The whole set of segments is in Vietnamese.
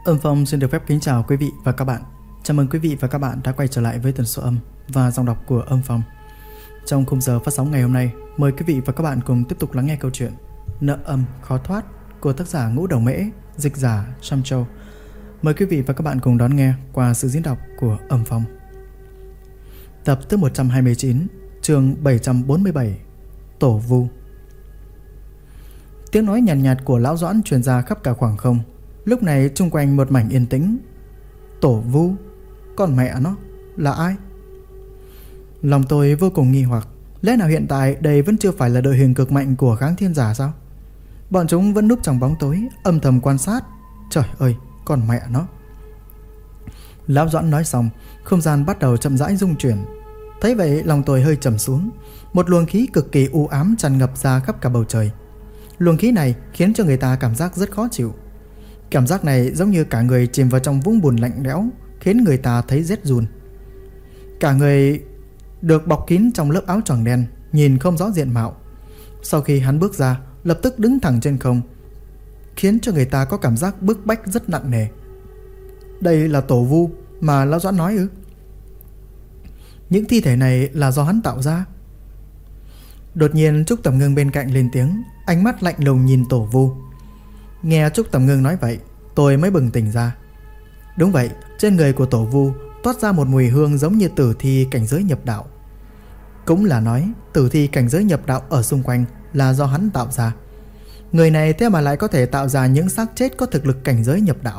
Âm Phong xin được phép kính chào quý vị và các bạn. Chào mừng quý vị và các bạn đã quay trở lại với tần số âm và giọng đọc của Âm Phong. Trong khung giờ phát sóng ngày hôm nay, mời quý vị và các bạn cùng tiếp tục lắng nghe câu chuyện Nợ âm khó thoát của tác giả Ngũ Đầu Mễ, dịch giả Sam Châu. Mời quý vị và các bạn cùng đón nghe qua sự diễn đọc của Âm Phong. Tập thứ 129, chương 747, Tổ Vu. Tiếng nói nhàn nhạt của lão Doãn truyền ra khắp cả khoảng không. Lúc này chung quanh một mảnh yên tĩnh. Tổ Vu? Còn mẹ nó, là ai? Lòng tôi vô cùng nghi hoặc. Lẽ nào hiện tại đây vẫn chưa phải là đội hình cực mạnh của Kháng Thiên Giả sao? Bọn chúng vẫn núp trong bóng tối, âm thầm quan sát. Trời ơi, còn mẹ nó. Lão Doãn nói xong, không gian bắt đầu chậm rãi rung chuyển. Thấy vậy lòng tôi hơi trầm xuống. Một luồng khí cực kỳ u ám tràn ngập ra khắp cả bầu trời. Luồng khí này khiến cho người ta cảm giác rất khó chịu. Cảm giác này giống như cả người chìm vào trong vũng bùn lạnh lẽo, khiến người ta thấy rét run. Cả người được bọc kín trong lớp áo choàng đen, nhìn không rõ diện mạo. Sau khi hắn bước ra, lập tức đứng thẳng trên không, khiến cho người ta có cảm giác bức bách rất nặng nề. Đây là Tổ Vu mà lão Doãn nói ư? Những thi thể này là do hắn tạo ra? Đột nhiên Trúc Tầm Ngưng bên cạnh lên tiếng, ánh mắt lạnh lùng nhìn Tổ Vu. Nghe Trúc Tầm Ngưng nói vậy, tôi mới bừng tỉnh ra. Đúng vậy, trên người của Tổ Vu toát ra một mùi hương giống như tử thi cảnh giới nhập đạo. Cũng là nói tử thi cảnh giới nhập đạo ở xung quanh là do hắn tạo ra. Người này thế mà lại có thể tạo ra những xác chết có thực lực cảnh giới nhập đạo.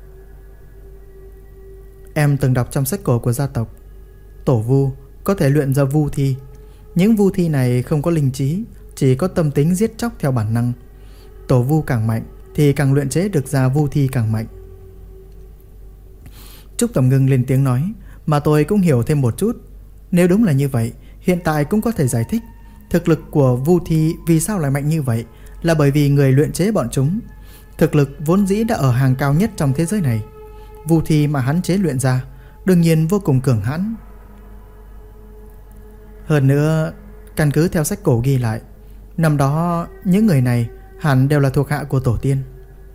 Em từng đọc trong sách cổ của gia tộc, Tổ Vu có thể luyện ra vu thi. Những vu thi này không có linh trí, chỉ có tâm tính giết chóc theo bản năng. Tổ Vu càng mạnh thì càng luyện chế được ra vu thi càng mạnh. Trúc Tầm Ngưng lên tiếng nói, mà tôi cũng hiểu thêm một chút. Nếu đúng là như vậy, hiện tại cũng có thể giải thích thực lực của vu thi vì sao lại mạnh như vậy, là bởi vì người luyện chế bọn chúng thực lực vốn dĩ đã ở hàng cao nhất trong thế giới này. Vu thi mà hắn chế luyện ra đương nhiên vô cùng cường hãn. Hơn nữa, căn cứ theo sách cổ ghi lại, năm đó những người này hẳn đều là thuộc hạ của tổ tiên.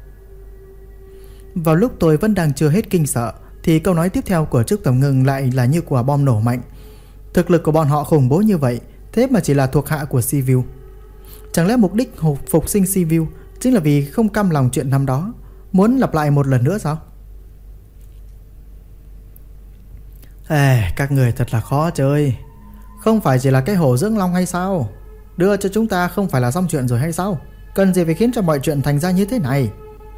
Vào lúc tôi vẫn đang chưa hết kinh sợ, thì câu nói tiếp theo của Trúc Tầm Ngưng lại là như quả bom nổ mạnh. Thực lực của bọn họ khủng bố như vậy, thế mà chỉ là thuộc hạ của Sivu. Chẳng lẽ mục đích phục sinh Sivu chính là vì không cam lòng chuyện năm đó, muốn lặp lại một lần nữa sao? Các người thật là khó chơi. Không phải chỉ là cái hổ dưỡng long hay sao? Đưa cho chúng ta không phải là xong chuyện rồi hay sao? Cần gì phải khiến cho mọi chuyện thành ra như thế này?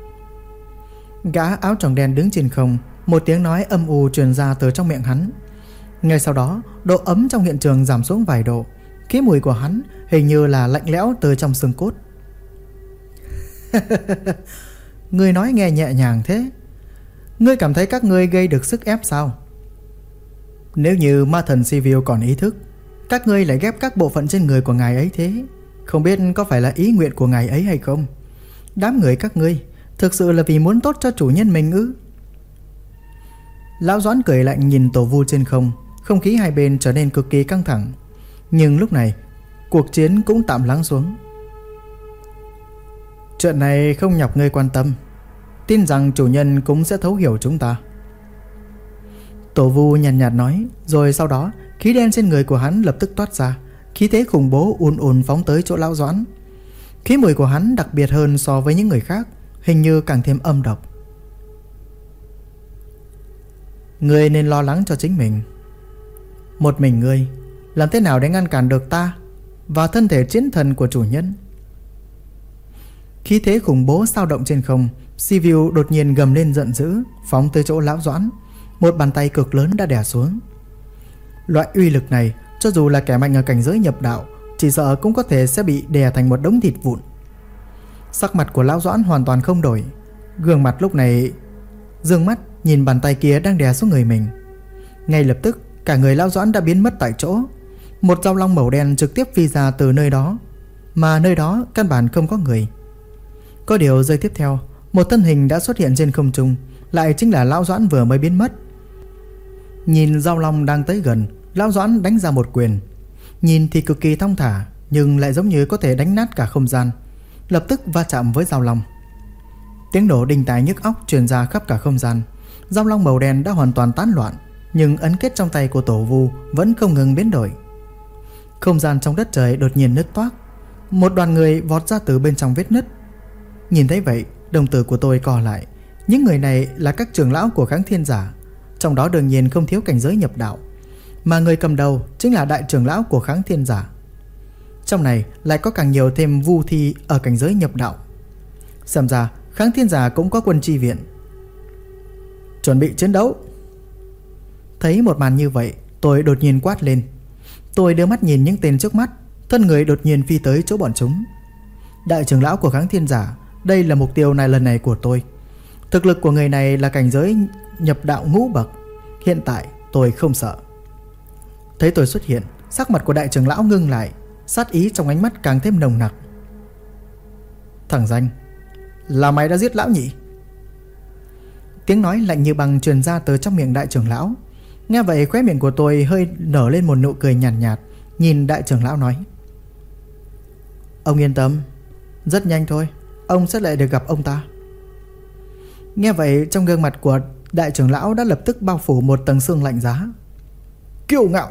Gã áo choàng đen đứng trên không, một tiếng nói âm u truyền ra từ trong miệng hắn. Ngay sau đó, độ ấm trong hiện trường giảm xuống vài độ. Cái mùi của hắn hình như là lạnh lẽo từ trong xương cốt. Ngươi nói nghe nhẹ nhàng thế. Ngươi cảm thấy các ngươi gây được sức ép sao? Nếu như ma thần Sivu còn ý thức, các ngươi lại ghép các bộ phận trên người của ngài ấy thế, không biết có phải là ý nguyện của ngài ấy hay không? Đám người các ngươi thực sự là vì muốn tốt cho chủ nhân mình ư? Lão Doãn cười lạnh nhìn Tổ Vu trên không. Không khí hai bên trở nên cực kỳ căng thẳng. Nhưng lúc này cuộc chiến cũng tạm lắng xuống. Chuyện này không nhọc ngươi quan tâm. Tin rằng chủ nhân cũng sẽ thấu hiểu chúng ta. Tổ Vu nhàn nhạt nói. Rồi sau đó khí đen trên người của hắn lập tức toát ra. Khí thế khủng bố ùn ùn phóng tới chỗ Lão Doãn. Khí mùi của hắn đặc biệt hơn so với những người khác, hình như càng thêm âm độc. Ngươi nên lo lắng cho chính mình. Một mình ngươi làm thế nào để ngăn cản được ta và thân thể chiến thần của chủ nhân? Khí thế khủng bố sao động trên không. Sivu đột nhiên gầm lên giận dữ, phóng tới chỗ Lão Doãn. Một bàn tay cực lớn đã đè xuống. Loại uy lực này, cho dù là kẻ mạnh ở cảnh giới nhập đạo, chỉ sợ cũng có thể sẽ bị đè thành một đống thịt vụn. Sắc mặt của Lão Doãn hoàn toàn không đổi. Gương mặt lúc này dương mắt nhìn bàn tay kia đang đè xuống người mình. Ngay lập tức cả người Lão Doãn đã biến mất tại chỗ. Một dao long màu đen trực tiếp phi ra từ nơi đó, mà nơi đó căn bản không có người. Có điều giây tiếp theo, một thân hình đã xuất hiện trên không trung, lại chính là Lão Doãn vừa mới biến mất. Nhìn dao long đang tới gần, Lão Doãn đánh ra một quyền. Nhìn thì cực kỳ thong thả, nhưng lại giống như có thể đánh nát cả không gian, lập tức va chạm với dao long. Tiếng nổ đinh tai nhức óc truyền ra khắp cả không gian. Dao long màu đen đã hoàn toàn tán loạn, nhưng ấn kết trong tay của Tổ Vu vẫn không ngừng biến đổi. Không gian trong đất trời đột nhiên nứt toác. Một đoàn người vọt ra từ bên trong vết nứt. Nhìn thấy vậy, đồng tử của tôi co lại. Những người này là các trưởng lão của Kháng Thiên Giả, trong đó đương nhiên không thiếu cảnh giới nhập đạo, mà người cầm đầu chính là đại trưởng lão của Kháng Thiên Giả. Trong này lại có càng nhiều thêm vu thi ở cảnh giới nhập đạo. Xem ra Kháng Thiên Giả cũng có quân chi viện. Chuẩn bị chiến đấu. Thấy một màn như vậy, tôi đột nhiên quát lên. Tôi đưa mắt nhìn những tên trước mắt, thân người đột nhiên phi tới chỗ bọn chúng. Đại trưởng lão của Kháng Thiên Giả, đây là mục tiêu lần này của tôi. Thực lực của người này là cảnh giới nhập đạo ngũ bậc. Hiện tại tôi không sợ. Thấy tôi xuất hiện, sắc mặt của đại trưởng lão ngưng lại, sát ý trong ánh mắt càng thêm nồng nặc. Thằng danh, là mày đã giết lão nhỉ? Tiếng nói lạnh như băng truyền ra từ trong miệng đại trưởng lão. Nghe vậy khóe miệng của tôi hơi nở lên một nụ cười nhàn nhạt, nhìn đại trưởng lão nói: Ông yên tâm, rất nhanh thôi, ông sẽ lại được gặp ông ta. Nghe vậy trong gương mặt của đại trưởng lão đã lập tức bao phủ một tầng sương lạnh giá. Kiêu ngạo!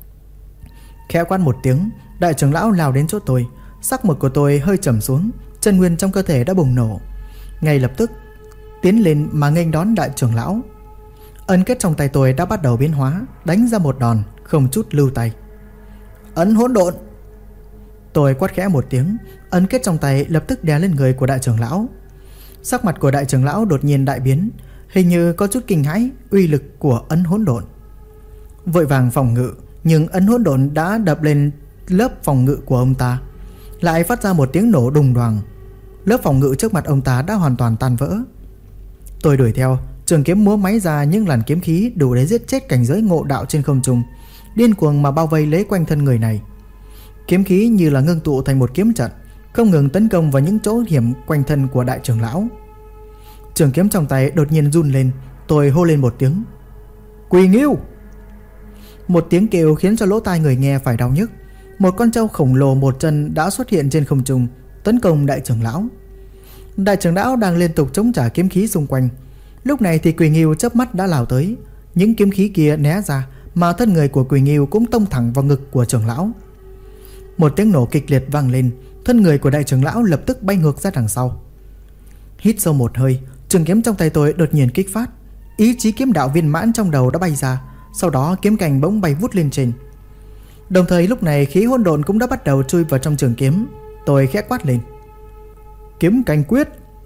Khẽ quát một tiếng, đại trưởng lão lao đến chỗ tôi. Sắc mặt của tôi hơi trầm xuống, chân nguyên trong cơ thể đã bùng nổ. Ngay lập tức tiến lên mà nghênh đón đại trưởng lão. Ấn kết trong tay tôi đã bắt đầu biến hóa, đánh ra một đòn không chút lưu tay. Ấn hỗn độn! Tôi quát khẽ một tiếng, ấn kết trong tay lập tức đè lên người của đại trưởng lão. Sắc mặt của đại trưởng lão đột nhiên đại biến, hình như có chút kinh hãi uy lực của ấn hỗn độn. Vội vàng phòng ngự, nhưng ấn hỗn độn đã đập lên lớp phòng ngự của ông ta, lại phát ra một tiếng nổ đùng đoàng. Lớp phòng ngự trước mặt ông ta đã hoàn toàn tan vỡ. Tôi đuổi theo, trường kiếm múa máy ra những làn kiếm khí đủ để giết chết cảnh giới ngộ đạo trên không trung, điên cuồng mà bao vây lấy quanh thân người này. Kiếm khí như là ngưng tụ thành một kiếm trận, không ngừng tấn công vào những chỗ hiểm quanh thân của đại trưởng lão. Trường kiếm trong tay đột nhiên run lên, tôi hô lên một tiếng: Quỳ Ngưu! Một tiếng kêu khiến cho lỗ tai người nghe phải đau nhức. Một con trâu khổng lồ một chân đã xuất hiện trên không trung, tấn công đại trưởng lão. Đại trưởng lão đang liên tục chống trả kiếm khí xung quanh. Lúc này thì Quỳ Ngưu chớp mắt đã lao tới. Những kiếm khí kia né ra, mà thân người của Quỳ Ngưu cũng tông thẳng vào ngực của trưởng lão. Một tiếng nổ kịch liệt vang lên, thân người của đại trưởng lão lập tức bay ngược ra đằng sau. Hít sâu một hơi, trường kiếm trong tay tôi đột nhiên kích phát. Ý chí kiếm đạo viên mãn trong đầu đã bay ra, sau đó kiếm cành bỗng bay vút lên trên. Đồng thời lúc này khí hỗn độn cũng đã bắt đầu chui vào trong trường kiếm. Tôi khẽ quát lên: Kiếm cành quyết!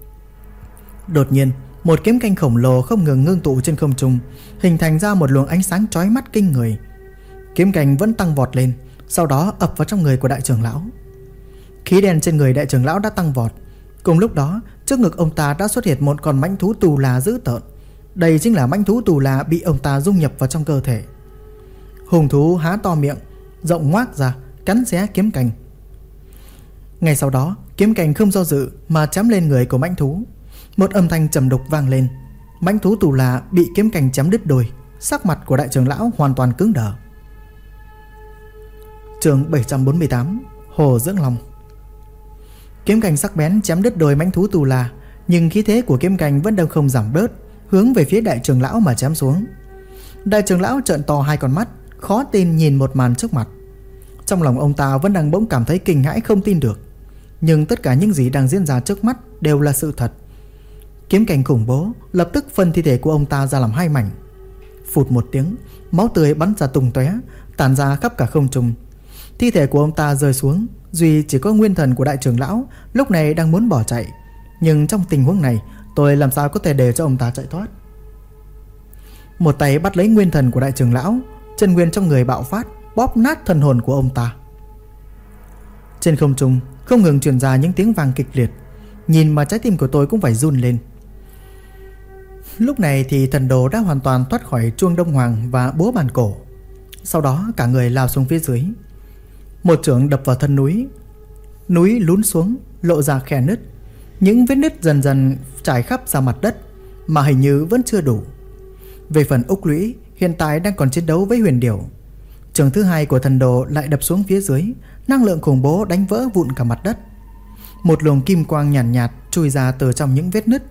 Đột nhiên, một kiếm cành khổng lồ không ngừng ngưng tụ trên không trung, hình thành ra một luồng ánh sáng chói mắt kinh người. Kiếm cành vẫn tăng vọt lên, sau đó ập vào trong người của đại trưởng lão. Khí đen trên người đại trưởng lão đã tăng vọt. Cùng lúc đó, trước ngực ông ta đã xuất hiện một con mãnh thú tù là dữ tợn. Đây chính là mãnh thú tù là bị ông ta dung nhập vào trong cơ thể. Hùng thú há to miệng, rộng ngoác ra, cắn xé kiếm cành. Ngay sau đó, kiếm cành không do dự mà chém lên người của mãnh thú. Một âm thanh trầm đục vang lên. Mãnh thú tù là bị kiếm cành chém đứt đôi. Sắc mặt của đại trưởng lão hoàn toàn cứng đờ. Chương 748: Hồ Dưỡng Long. Kiếm cành sắc bén chém đứt đôi mãnh thú tù là, nhưng khí thế của kiếm cành vẫn đang không giảm bớt, hướng về phía đại trưởng lão mà chém xuống. Đại trưởng lão trợn to hai con mắt, khó tin nhìn một màn trước mặt. Trong lòng ông ta vẫn đang bỗng cảm thấy kinh hãi không tin được. Nhưng tất cả những gì đang diễn ra trước mắt đều là sự thật. Kiếm cành khủng bố lập tức phân thi thể của ông ta ra làm hai mảnh. Phụt một tiếng, máu tươi bắn ra tung tóe, tản ra khắp cả không trung. Thi thể của ông ta rơi xuống, duy chỉ có nguyên thần của đại trưởng lão lúc này đang muốn bỏ chạy. Nhưng trong tình huống này, tôi làm sao có thể để cho ông ta chạy thoát. Một tay bắt lấy nguyên thần của đại trưởng lão, chân nguyên trong người bạo phát, bóp nát thần hồn của ông ta. Trên không trung không ngừng truyền ra những tiếng vang kịch liệt, nhìn mà trái tim của tôi cũng phải run lên. Lúc này thì thần đồ đã hoàn toàn thoát khỏi chuông Đông Hoàng và búa bàn cổ. Sau đó cả người lao xuống phía dưới. Một chưởng đập vào thân núi. Núi lún xuống, lộ ra khe nứt. Những vết nứt dần dần trải khắp ra mặt đất, mà hình như vẫn chưa đủ. Về phần Úc Lũy, hiện tại đang còn chiến đấu với Huyền Điểu. Chưởng thứ hai của thần đồ lại đập xuống phía dưới, năng lượng khủng bố đánh vỡ vụn cả mặt đất. Một luồng kim quang nhàn nhạt chui ra từ trong những vết nứt.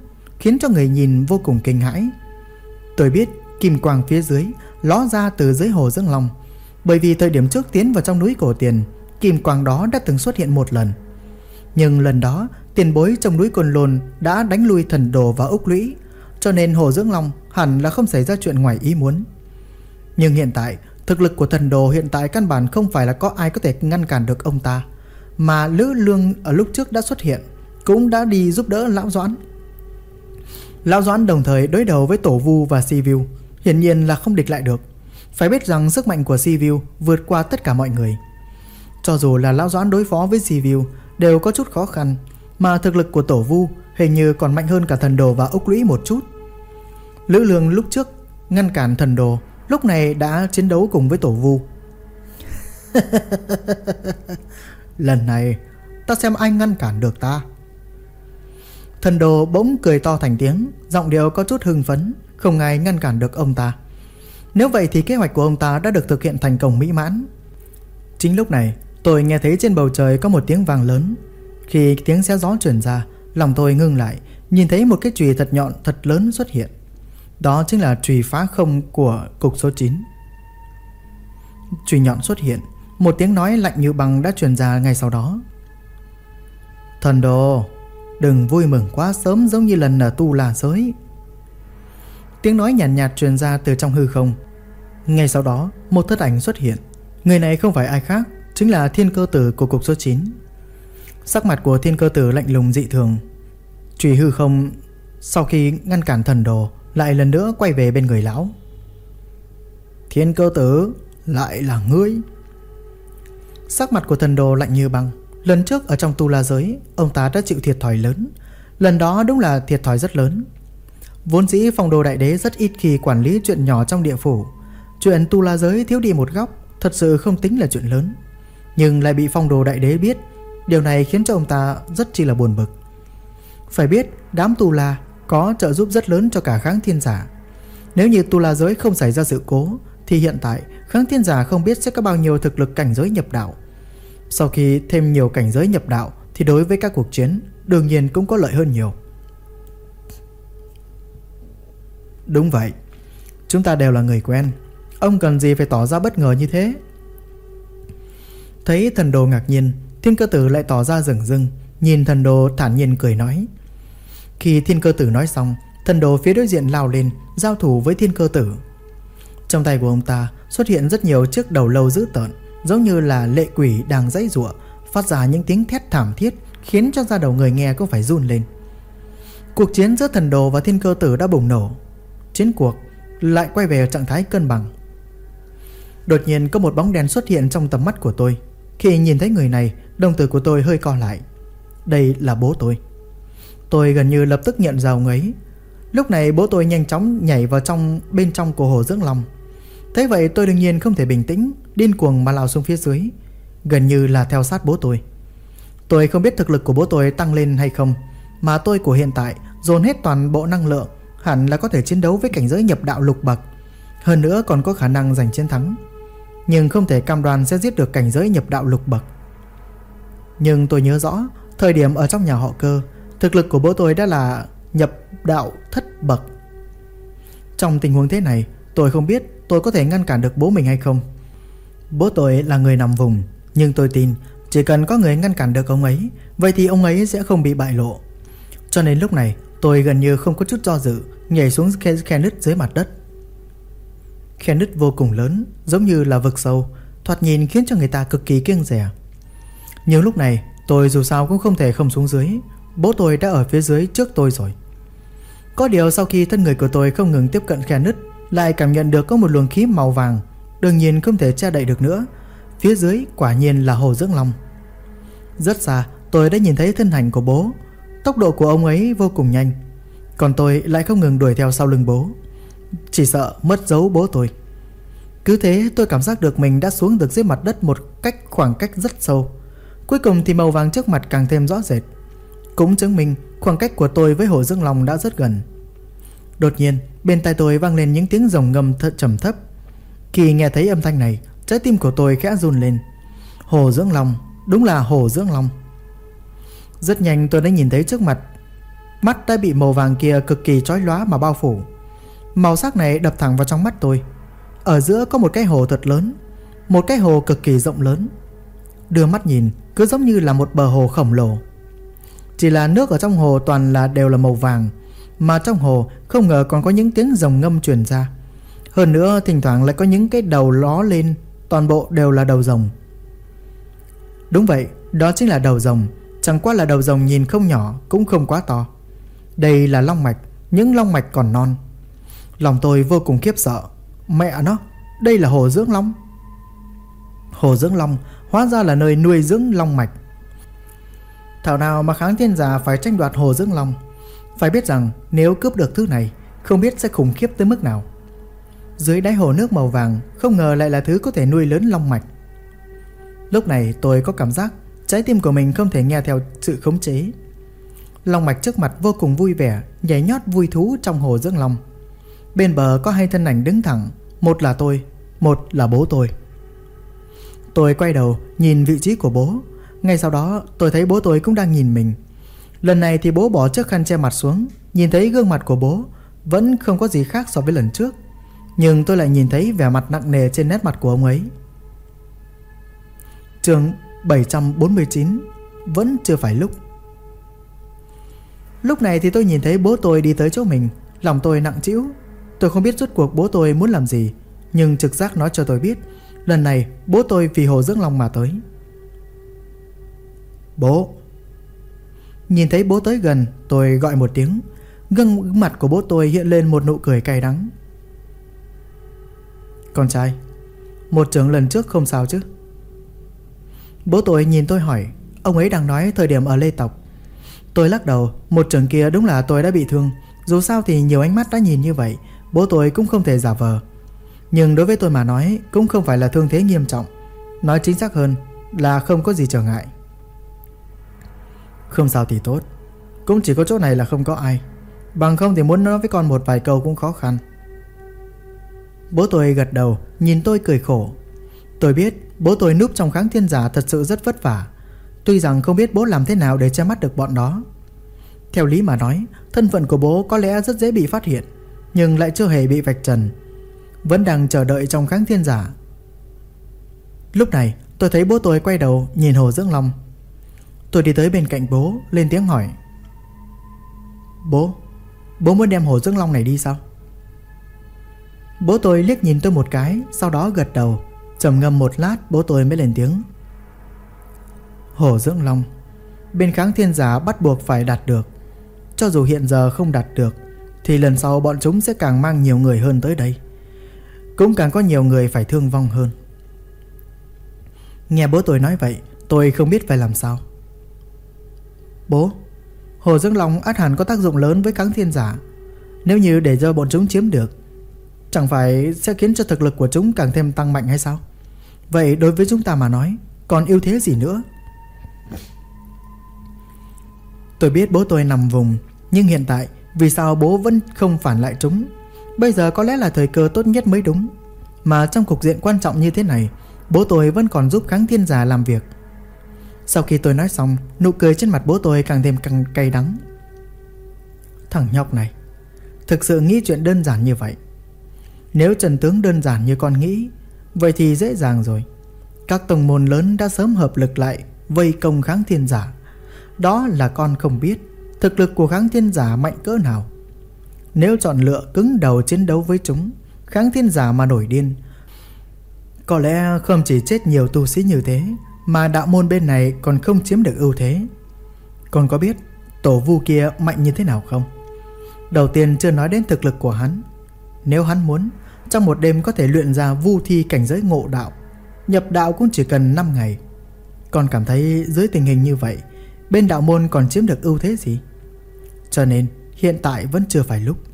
khiến cho người nhìn vô cùng kinh hãi. Tôi biết kim quang phía dưới ló ra từ dưới hồ Dưỡng Long, bởi vì thời điểm trước tiến vào trong núi Cổ Tiền, kim quang đó đã từng xuất hiện một lần. Nhưng lần đó tiền bối trong núi Côn Lôn đã đánh lui Thần Đồ và Úc Lũy, cho nên hồ Dưỡng Long hẳn là không xảy ra chuyện ngoài ý muốn. Nhưng hiện tại thực lực của Thần Đồ hiện tại căn bản không phải là có ai có thể ngăn cản được ông ta, mà Lữ Lương ở lúc trước đã xuất hiện, cũng đã đi giúp đỡ Lão Doãn. Lão Doãn đồng thời đối đầu với Tổ Vu và Sivu, hiển nhiên là không địch lại được. Phải biết rằng sức mạnh của Sivu vượt qua tất cả mọi người. Cho dù là Lão Doãn đối phó với Sivu đều có chút khó khăn, mà thực lực của Tổ Vu hình như còn mạnh hơn cả Thần Đồ và Úc Lũy một chút. Lữ Lương lúc trước ngăn cản Thần Đồ, lúc này đã chiến đấu cùng với Tổ Vu. Lần này ta xem ai ngăn cản được ta. Thần Đồ bỗng cười to thành tiếng, giọng điệu có chút hưng phấn, không ai ngăn cản được ông ta. Nếu vậy thì kế hoạch của ông ta đã được thực hiện thành công mỹ mãn. Chính lúc này tôi nghe thấy trên bầu trời có một tiếng vang lớn. Khi tiếng xé gió truyền ra, lòng tôi ngưng lại, nhìn thấy một cái chùy thật nhọn thật lớn xuất hiện. Đó chính là chùy phá không của cục số 9. Chùy nhọn xuất hiện, một tiếng nói lạnh như băng đã truyền ra ngay sau đó. Thần Đồ, đừng vui mừng quá sớm giống như lần ở Tu La Giới. Tiếng nói nhàn nhạt truyền ra từ trong hư không. Ngay sau đó một thân ảnh xuất hiện. Người này không phải ai khác, chính là Thiên Cơ Tử của cục số 9. Sắc mặt của Thiên Cơ Tử lạnh lùng dị thường. Chùy hư không sau khi ngăn cản Thần Đồ lại lần nữa quay về bên người lão. Thiên Cơ Tử, lại là ngươi. Sắc mặt của Thần Đồ lạnh như băng. Lần trước ở trong Tu La Giới, ông ta đã chịu thiệt thòi lớn. Lần đó đúng là thiệt thòi rất lớn. Vốn dĩ Phong Đô Đại Đế rất ít khi quản lý chuyện nhỏ trong địa phủ. Chuyện Tu La Giới thiếu đi một góc thật sự không tính là chuyện lớn, nhưng lại bị Phong Đô Đại Đế biết. Điều này khiến cho ông ta rất chi là buồn bực. Phải biết đám Tu La có trợ giúp rất lớn cho cả Kháng Thiên Giả. Nếu như Tu La Giới không xảy ra sự cố thì hiện tại Kháng Thiên Giả không biết sẽ có bao nhiêu thực lực cảnh giới nhập đạo. Sau khi thêm nhiều cảnh giới nhập đạo thì đối với các cuộc chiến đương nhiên cũng có lợi hơn nhiều. Đúng vậy, chúng ta đều là người quen, ông cần gì phải tỏ ra bất ngờ như thế? Thấy Thần Đồ ngạc nhiên, Thiên Cơ Tử lại tỏ ra dửng dưng, nhìn Thần Đồ thản nhiên cười nói. Khi Thiên Cơ Tử nói xong, Thần Đồ phía đối diện lao lên giao thủ với Thiên Cơ Tử. Trong tay của ông ta xuất hiện rất nhiều chiếc đầu lâu dữ tợn, giống như là lệ quỷ đang giãy giụa, phát ra những tiếng thét thảm thiết khiến cho da đầu người nghe cũng phải run lên. Cuộc chiến giữa Thần Đồ và Thiên Cơ Tử đã bùng nổ. Chiến cuộc lại quay về trạng thái cân bằng. Đột nhiên có một bóng đen xuất hiện trong tầm mắt của tôi. Khi nhìn thấy người này, đồng tử của tôi hơi co lại. Đây là bố tôi. Tôi gần như lập tức nhận ra ông ấy. Lúc này bố tôi nhanh chóng nhảy vào bên trong của hồ Dưỡng Long. Thế vậy tôi đương nhiên không thể bình tĩnh, điên cuồng mà lao xuống phía dưới, gần như là theo sát bố tôi. Tôi không biết thực lực của bố tôi tăng lên hay không, mà tôi của hiện tại dồn hết toàn bộ năng lượng, hẳn là có thể chiến đấu với cảnh giới nhập đạo lục bậc, hơn nữa còn có khả năng giành chiến thắng. Nhưng không thể cam đoan sẽ giết được cảnh giới nhập đạo lục bậc. Nhưng tôi nhớ rõ thời điểm ở trong nhà họ Cơ, thực lực của bố tôi đã là nhập đạo thất bậc. Trong tình huống thế này, tôi không biết tôi có thể ngăn cản được bố mình hay không. Bố tôi là người nằm vùng, nhưng tôi tin chỉ cần có người ngăn cản được ông ấy, vậy thì ông ấy sẽ không bị bại lộ. Cho nên lúc này tôi gần như không có chút do dự, nhảy xuống khe nứt dưới mặt đất. Khe nứt vô cùng lớn, giống như là vực sâu, thoạt nhìn khiến cho người ta cực kỳ kiêng dè. Nhưng lúc này tôi dù sao cũng không thể không xuống dưới. Bố tôi đã ở phía dưới trước tôi rồi. Có điều sau khi thân người của tôi không ngừng tiếp cận khe nứt, lại cảm nhận được có một luồng khí màu vàng, đương nhiên không thể che đậy được nữa. Phía dưới quả nhiên là hồ Dưỡng Long. Rất xa tôi đã nhìn thấy thân ảnh của bố. Tốc độ của ông ấy vô cùng nhanh, còn tôi lại không ngừng đuổi theo sau lưng bố, chỉ sợ mất dấu bố tôi. Cứ thế tôi cảm giác được mình đã xuống được dưới mặt đất một khoảng cách rất sâu. Cuối cùng thì màu vàng trước mặt càng thêm rõ rệt, cũng chứng minh khoảng cách của tôi với hồ Dưỡng Long đã rất gần. Đột nhiên bên tai tôi vang lên những tiếng rồng ngâm trầm thấp. Khi nghe thấy âm thanh này, trái tim của tôi khẽ run lên. Hồ Dưỡng Long, đúng là hồ Dưỡng Long. Rất nhanh tôi đã nhìn thấy trước mặt Mắt đã bị màu vàng kia cực kỳ chói lóa mà bao phủ. Màu sắc này đập thẳng vào trong mắt tôi. Ở giữa có một cái hồ thật lớn, một cái hồ cực kỳ rộng lớn. Đưa mắt nhìn cứ giống như là một bờ hồ khổng lồ. Chỉ là nước ở trong hồ toàn đều là màu vàng, mà trong hồ không ngờ còn có những tiếng rồng ngâm truyền ra. Hơn nữa thỉnh thoảng lại có những cái đầu ló lên, toàn bộ đều là đầu rồng. Đúng vậy, đó chính là đầu rồng. Chẳng qua là đầu rồng nhìn không nhỏ cũng không quá to. Đây là long mạch, những long mạch còn non. Lòng tôi vô cùng khiếp sợ. Mẹ nó, đây là hồ dưỡng long. Hồ dưỡng long hóa ra là nơi nuôi dưỡng long mạch. Thảo nào mà Kháng Thiên Giả phải tranh đoạt hồ dưỡng long. Phải biết rằng nếu cướp được thứ này, không biết sẽ khủng khiếp tới mức nào. Dưới đáy hồ nước màu vàng không ngờ lại là thứ có thể nuôi lớn long mạch. Lúc này tôi có cảm giác trái tim của mình không thể nghe theo sự khống chế. Long mạch trước mặt vô cùng vui vẻ, nhảy nhót vui thú trong hồ dưỡng long. Bên bờ có 2 thân ảnh đứng thẳng, một là tôi, một là bố tôi. Tôi quay đầu nhìn vị trí của bố. Ngay sau đó tôi thấy bố tôi cũng đang nhìn mình. Lần này thì bố bỏ chiếc khăn che mặt xuống. Nhìn thấy gương mặt của bố vẫn không có gì khác so với lần trước, nhưng tôi lại nhìn thấy vẻ mặt nặng nề trên nét mặt của ông ấy. Chương 749. Vẫn chưa phải lúc. Lúc này thì tôi nhìn thấy bố tôi đi tới chỗ mình. Lòng tôi nặng trĩu. Tôi không biết rốt cuộc bố tôi muốn làm gì, nhưng trực giác nói cho tôi biết lần này bố tôi vì hồ dưỡng long mà tới. Bố. Nhìn thấy bố tới gần, tôi gọi một tiếng. Gương mặt của bố tôi hiện lên một nụ cười cay đắng. Con trai, một trưởng lần trước không sao chứ? Bố tôi nhìn tôi hỏi. Ông ấy đang nói thời điểm ở Lê Tộc. Tôi lắc đầu. Một trưởng kia đúng là tôi đã bị thương. Dù sao thì nhiều ánh mắt đã nhìn như vậy, bố tôi cũng không thể giả vờ. Nhưng đối với tôi mà nói cũng không phải là thương thế nghiêm trọng. Nói chính xác hơn là không có gì trở ngại. Không sao thì tốt. Cũng chỉ có chỗ này là không có ai. Bằng không thì muốn nói với con một vài câu cũng khó khăn. Bố tôi gật đầu, nhìn tôi cười khổ. Tôi biết bố tôi núp trong Kháng Thiên Giả thật sự rất vất vả. Tuy rằng không biết bố làm thế nào để che mắt được bọn đó. Theo lý mà nói, thân phận của bố có lẽ rất dễ bị phát hiện, nhưng lại chưa hề bị vạch trần, vẫn đang chờ đợi trong Kháng Thiên Giả. Lúc này tôi thấy bố tôi quay đầu nhìn hồ dưỡng long. Tôi đi tới bên cạnh bố, lên tiếng hỏi. Bố muốn đem hồ dưỡng long này đi sao? Bố tôi liếc nhìn tôi một cái, sau đó gật đầu. Trầm ngâm một lát, bố tôi mới lên tiếng. Hồ dưỡng long bên Kháng Thiên Giả bắt buộc phải đạt được. Cho dù hiện giờ không đạt được, thì lần sau bọn chúng sẽ càng mang nhiều người hơn tới đây, cũng càng có nhiều người phải thương vong hơn. Nghe bố tôi nói vậy, tôi không biết phải làm sao. Bố, hồ dưỡng long ắt hẳn có tác dụng lớn với Kháng Thiên Giả. Nếu như để cho bọn chúng chiếm được, chẳng phải sẽ khiến cho thực lực của chúng càng thêm tăng mạnh hay sao? Vậy đối với chúng ta mà nói, còn ưu thế gì nữa? Tôi biết bố tôi nằm vùng, nhưng hiện tại vì sao bố vẫn không phản lại chúng? Bây giờ có lẽ là thời cơ tốt nhất mới đúng. Mà trong cục diện quan trọng như thế này, bố tôi vẫn còn giúp Kháng Thiên Giả làm việc. Sau khi tôi nói xong, nụ cười trên mặt bố tôi càng thêm cay đắng. Thằng nhóc này thực sự nghĩ chuyện đơn giản như vậy. Nếu trận tướng đơn giản như con nghĩ, vậy thì dễ dàng rồi. Các tông môn lớn đã sớm hợp lực lại vây công Kháng Thiên Giả. Đó là con không biết thực lực của Kháng Thiên Giả mạnh cỡ nào. Nếu chọn lựa cứng đầu chiến đấu với chúng, Kháng Thiên Giả mà nổi điên, có lẽ không chỉ chết nhiều tu sĩ như thế, mà đạo môn bên này còn không chiếm được ưu thế. Con có biết tổ vu kia mạnh như thế nào không? Đầu tiên chưa nói đến thực lực của hắn. Nếu hắn muốn, trong một đêm có thể luyện ra vu thi cảnh giới ngộ đạo. Nhập đạo cũng chỉ cần 5 ngày. Con cảm thấy dưới tình hình như vậy, bên đạo môn còn chiếm được ưu thế gì? Cho nên hiện tại vẫn chưa phải lúc.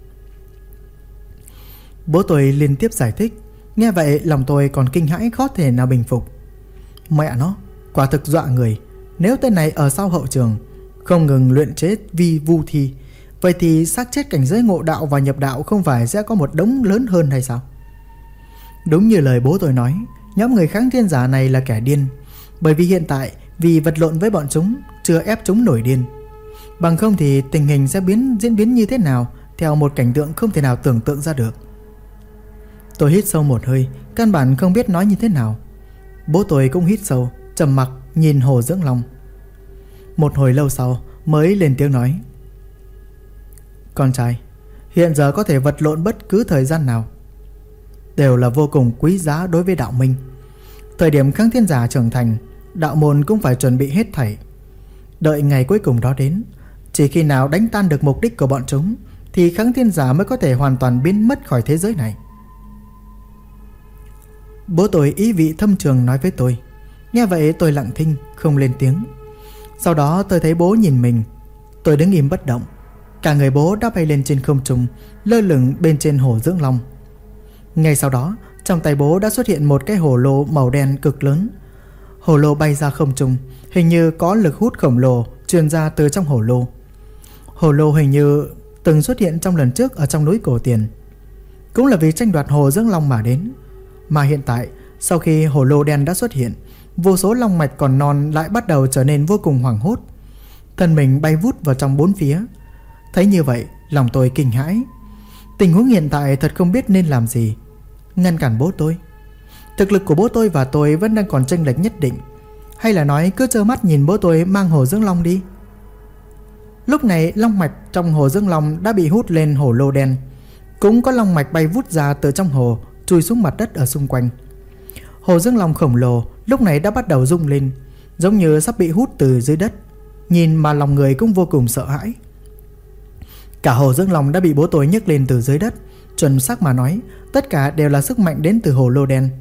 Bố tôi liên tiếp giải thích. Nghe vậy lòng tôi còn kinh hãi khó thể nào bình phục. Mẹ nó, quả thực dọa người. Nếu tên này ở sau hậu trường không ngừng luyện chế vi vu thi, vậy thì xác chết cảnh giới ngộ đạo và nhập đạo không phải sẽ có một đống lớn hơn hay sao? Đúng như lời bố tôi nói, nhóm người Kháng Thiên Giả này là kẻ điên. Bởi vì hiện tại vì vật lộn với bọn chúng chưa ép chúng nổi điên. Bằng không thì tình hình sẽ diễn biến như thế nào theo một cảnh tượng không thể nào tưởng tượng ra được. Tôi hít sâu một hơi, căn bản không biết nói như thế nào. Bố tôi cũng hít sâu, trầm mặc nhìn hồ Dưỡng Long. Một hồi lâu sau mới lên tiếng nói: Con trai, hiện giờ có thể vật lộn bất cứ thời gian nào, đều là vô cùng quý giá đối với đạo minh. Thời điểm Kháng Thiên Giả trưởng thành, đạo môn cũng phải chuẩn bị hết thảy. Đợi ngày cuối cùng đó đến, chỉ khi nào đánh tan được mục đích của bọn chúng thì Kháng Thiên Giả mới có thể hoàn toàn biến mất khỏi thế giới này. Bố tôi ý vị thâm trường nói với tôi. Nghe vậy tôi lặng thinh, không lên tiếng. Sau đó tôi thấy bố nhìn mình. Tôi đứng im bất động. Cả người bố đã bay lên trên không trung, lơ lửng bên trên hồ Dưỡng Long. Ngay sau đó, trong tay bố đã xuất hiện một cái hồ lô màu đen cực lớn. Hồ lô bay ra không trung, hình như có lực hút khổng lồ truyền ra từ trong hồ lô. Hồ lô hình như từng xuất hiện trong lần trước ở trong núi Cổ Tiền, cũng là vì tranh đoạt hồ Dưỡng Long mà đến. Mà hiện tại, sau khi hồ lô đen đã xuất hiện, vô số long mạch còn non lại bắt đầu trở nên vô cùng hoảng hốt, thân mình bay vút vào trong bốn phía. Thấy như vậy, lòng tôi kinh hãi. Tình huống hiện tại thật không biết nên làm gì. Ngăn cản bố tôi? Thực lực của bố tôi và tôi vẫn đang còn chênh lệch nhất định, hay là nói cứ trơ mắt nhìn bố tôi mang hồ Dưỡng Long đi? Lúc này long mạch trong hồ Dưỡng Long đã bị hút lên hồ lô đen. Cũng có long mạch bay vút ra từ trong hồ, chui xuống mặt đất ở xung quanh. Hồ Dưỡng Long khổng lồ lúc này đã bắt đầu rung lên, giống như sắp bị hút từ dưới đất. Nhìn mà lòng người cũng vô cùng sợ hãi. Cả hồ Dưỡng Long đã bị bố tôi nhấc lên từ dưới đất. Chuẩn xác mà nói, tất cả đều là sức mạnh đến từ hồ lô đen.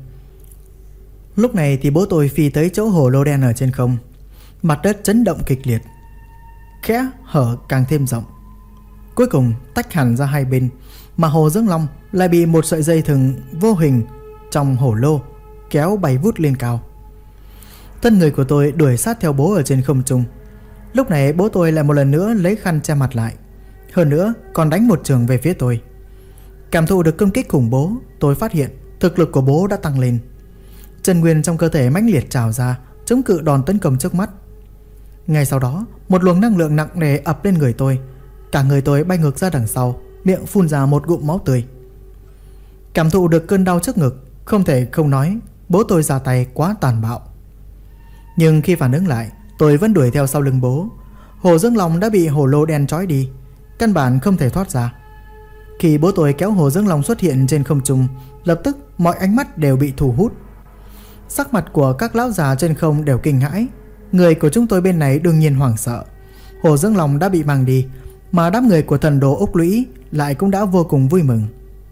Lúc này thì bố tôi phi tới chỗ hồ lô đen ở trên không. Mặt đất chấn động kịch liệt, khẽ hở càng thêm rộng, cuối cùng tách hẳn ra hai bên. Mà hồ Dưỡng Long lại bị một sợi dây thừng vô hình trong hồ lô kéo bay vút lên cao. Thân người của tôi đuổi sát theo bố ở trên không trung. Lúc này bố tôi lại một lần nữa lấy khăn che mặt lại, hơn nữa còn đánh một chưởng về phía tôi. Cảm thụ được công kích khủng bố, tôi phát hiện thực lực của bố đã tăng lên. Chân nguyên trong cơ thể mãnh liệt trào ra, chống cự đòn tấn công trước mắt. Ngay sau đó, một luồng năng lượng nặng nề ập lên người tôi. Cả người tôi bay ngược ra đằng sau, miệng phun ra một ngụm máu tươi. Cảm thụ được cơn đau trước ngực, không thể không nói bố tôi ra tay quá tàn bạo. Nhưng khi phản ứng lại, tôi vẫn đuổi theo sau lưng bố. Hồ Dưỡng Long đã bị hồ lô đen trói đi, căn bản không thể thoát ra. Khi bố tôi kéo hồ Dưỡng Long xuất hiện trên không trung, lập tức mọi ánh mắt đều bị thu hút. Sắc mặt của các lão già trên không đều kinh hãi. Người của chúng tôi bên này đương nhiên hoảng sợ. Hồ Dưỡng Long đã bị mang đi, mà đám người của thần đồ Úc Lũy lại cũng đã vô cùng vui mừng.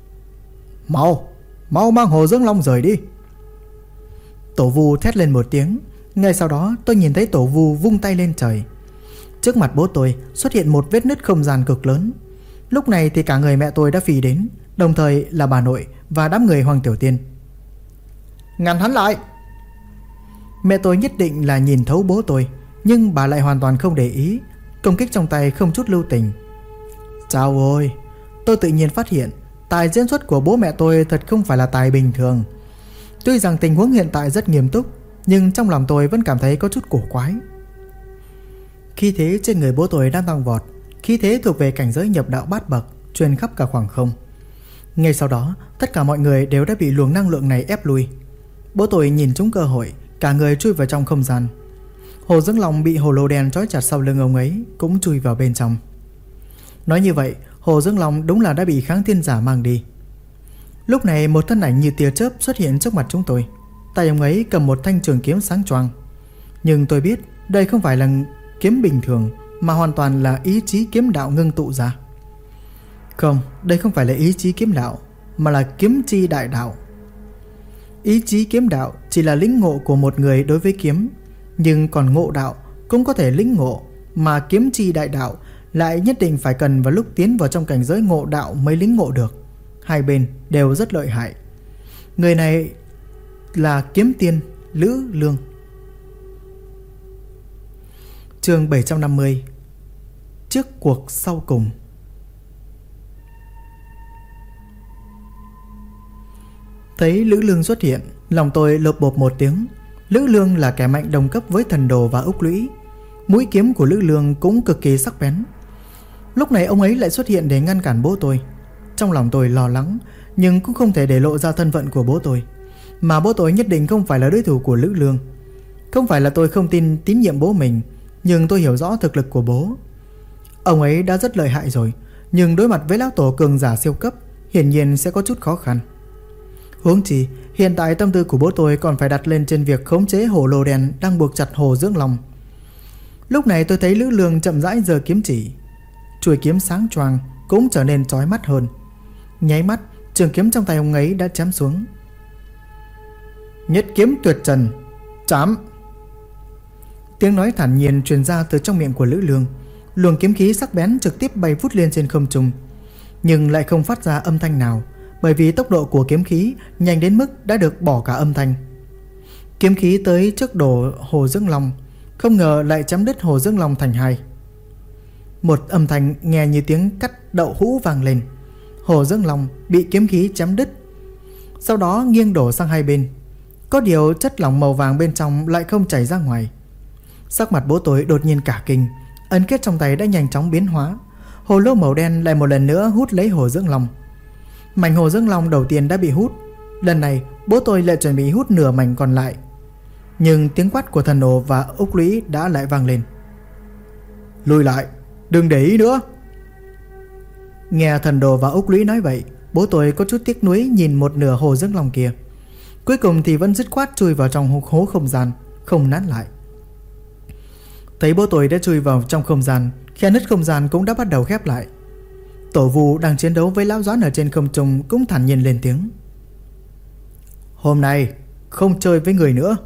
Mau mang hồ Dưỡng Long rời đi. Tổ Vu thét lên một tiếng. Ngay sau đó tôi nhìn thấy Tổ Vu vung tay lên trời. Trước mặt bố tôi xuất hiện một vết nứt không gian cực lớn. Lúc này thì cả người mẹ tôi đã phi đến, đồng thời là bà nội và đám người Hoàng Tiểu Tiên. Ngăn hắn lại! Mẹ tôi nhất định là nhìn thấu bố tôi, nhưng bà lại hoàn toàn không để ý, công kích trong tay không chút lưu tình. Chao ôi! Tôi tự nhiên phát hiện tài diễn xuất của bố mẹ tôi thật không phải là tài bình thường. Tuy rằng tình huống hiện tại rất nghiêm túc, nhưng trong lòng tôi vẫn cảm thấy có chút cổ quái. Khí thế trên người bố tôi đang tăng vọt. Khí thế thuộc về cảnh giới nhập đạo bát bậc, truyền khắp cả khoảng không. Ngay sau đó, tất cả mọi người đều đã bị luồng năng lượng này ép lui. Bố tôi nhìn trúng cơ hội, cả người chui vào trong không gian. Hồ Dưỡng Long bị hồ lô đen trói chặt sau lưng ông ấy cũng chui vào bên trong. Nói như vậy, hồ Dưỡng Long đúng là đã bị Kháng Thiên Giả mang đi. Lúc này một thân ảnh như tia chớp xuất hiện trước mặt chúng tôi. Tay ông ấy cầm một thanh trường kiếm sáng choang. Nhưng tôi biết đây không phải là kiếm bình thường, mà hoàn toàn là ý chí kiếm đạo ngưng tụ ra. Không, đây không phải là ý chí kiếm đạo, mà là kiếm chi đại đạo. Ý chí kiếm đạo chỉ là lĩnh ngộ của một người đối với kiếm, nhưng còn ngộ đạo cũng có thể lĩnh ngộ, mà kiếm chi đại đạo lại nhất định phải cần vào lúc tiến vào trong cảnh giới ngộ đạo mới lĩnh ngộ được. Hai bên đều rất lợi hại. Người này là kiếm tiên Lữ Lương. Chương 750. Trước cuộc sau cùng. Thấy Lữ Lương xuất hiện, lòng tôi lộp bộp một tiếng. Lữ Lương là kẻ mạnh đồng cấp với thần đồ và Úc Lũy. Mũi kiếm của Lữ Lương cũng cực kỳ sắc bén. Lúc này ông ấy lại xuất hiện để ngăn cản bố tôi. Trong lòng tôi lo lắng, nhưng cũng không thể để lộ ra thân phận của bố tôi. Mà bố tôi nhất định không phải là đối thủ của Lữ Lương. Không phải là tôi không tín nhiệm bố mình, nhưng tôi hiểu rõ thực lực của bố. Ông ấy đã rất lợi hại rồi, nhưng đối mặt với lão tổ cường giả siêu cấp, hiển nhiên sẽ có chút khó khăn. Huống chi hiện tại tâm tư của bố tôi còn phải đặt lên trên việc khống chế hồ lô đen đang buộc chặt Hồ Dưỡng Long. Lúc này tôi thấy Lữ Lương chậm rãi giơ kiếm chỉ. Chuôi kiếm sáng choang cũng trở nên chói mắt hơn. Nháy mắt, trường kiếm trong tay ông ấy đã chém xuống. Nhất kiếm tuyệt trần, chám. Tiếng nói thản nhiên truyền ra từ trong miệng của Lữ Lương. Luồng kiếm khí sắc bén trực tiếp bay vút lên trên không trung, nhưng lại không phát ra âm thanh nào, bởi vì tốc độ của kiếm khí nhanh đến mức đã được bỏ cả âm thanh. Kiếm khí tới trước đổ Hồ Dưỡng Long, không ngờ lại chém đứt Hồ Dưỡng Long thành hai. Một âm thanh nghe như tiếng cắt đậu hũ vang lên. Hồ Dưỡng Long bị kiếm khí chém đứt, sau đó nghiêng đổ sang hai bên. Có điều chất lỏng màu vàng bên trong lại không chảy ra ngoài. Sắc mặt bố tôi đột nhiên cả kinh. Ấn kết trong tay đã nhanh chóng biến hóa. Hồ lô màu đen lại một lần nữa hút lấy Hồ Dưỡng Long. Mảnh Hồ Dưỡng Long đầu tiên đã bị hút. Lần này bố tôi lại chuẩn bị hút nửa mảnh còn lại. Nhưng tiếng quát của Thần Đồ và Úc Lũy đã lại vang lên. Lùi lại, đừng để ý nữa. Nghe Thần Đồ và Úc Lũy nói vậy, bố tôi có chút tiếc nuối nhìn một nửa Hồ Dưỡng Long kia. Cuối cùng thì vẫn dứt khoát chui vào trong hố không gian, không nán lại. Thấy bố tôi đã chui vào trong không gian, khe nứt không gian cũng đã bắt đầu khép lại. Tổ Vu đang chiến đấu với lão Doãn ở trên không trung cũng thản nhiên lên tiếng. Hôm nay không chơi với người nữa.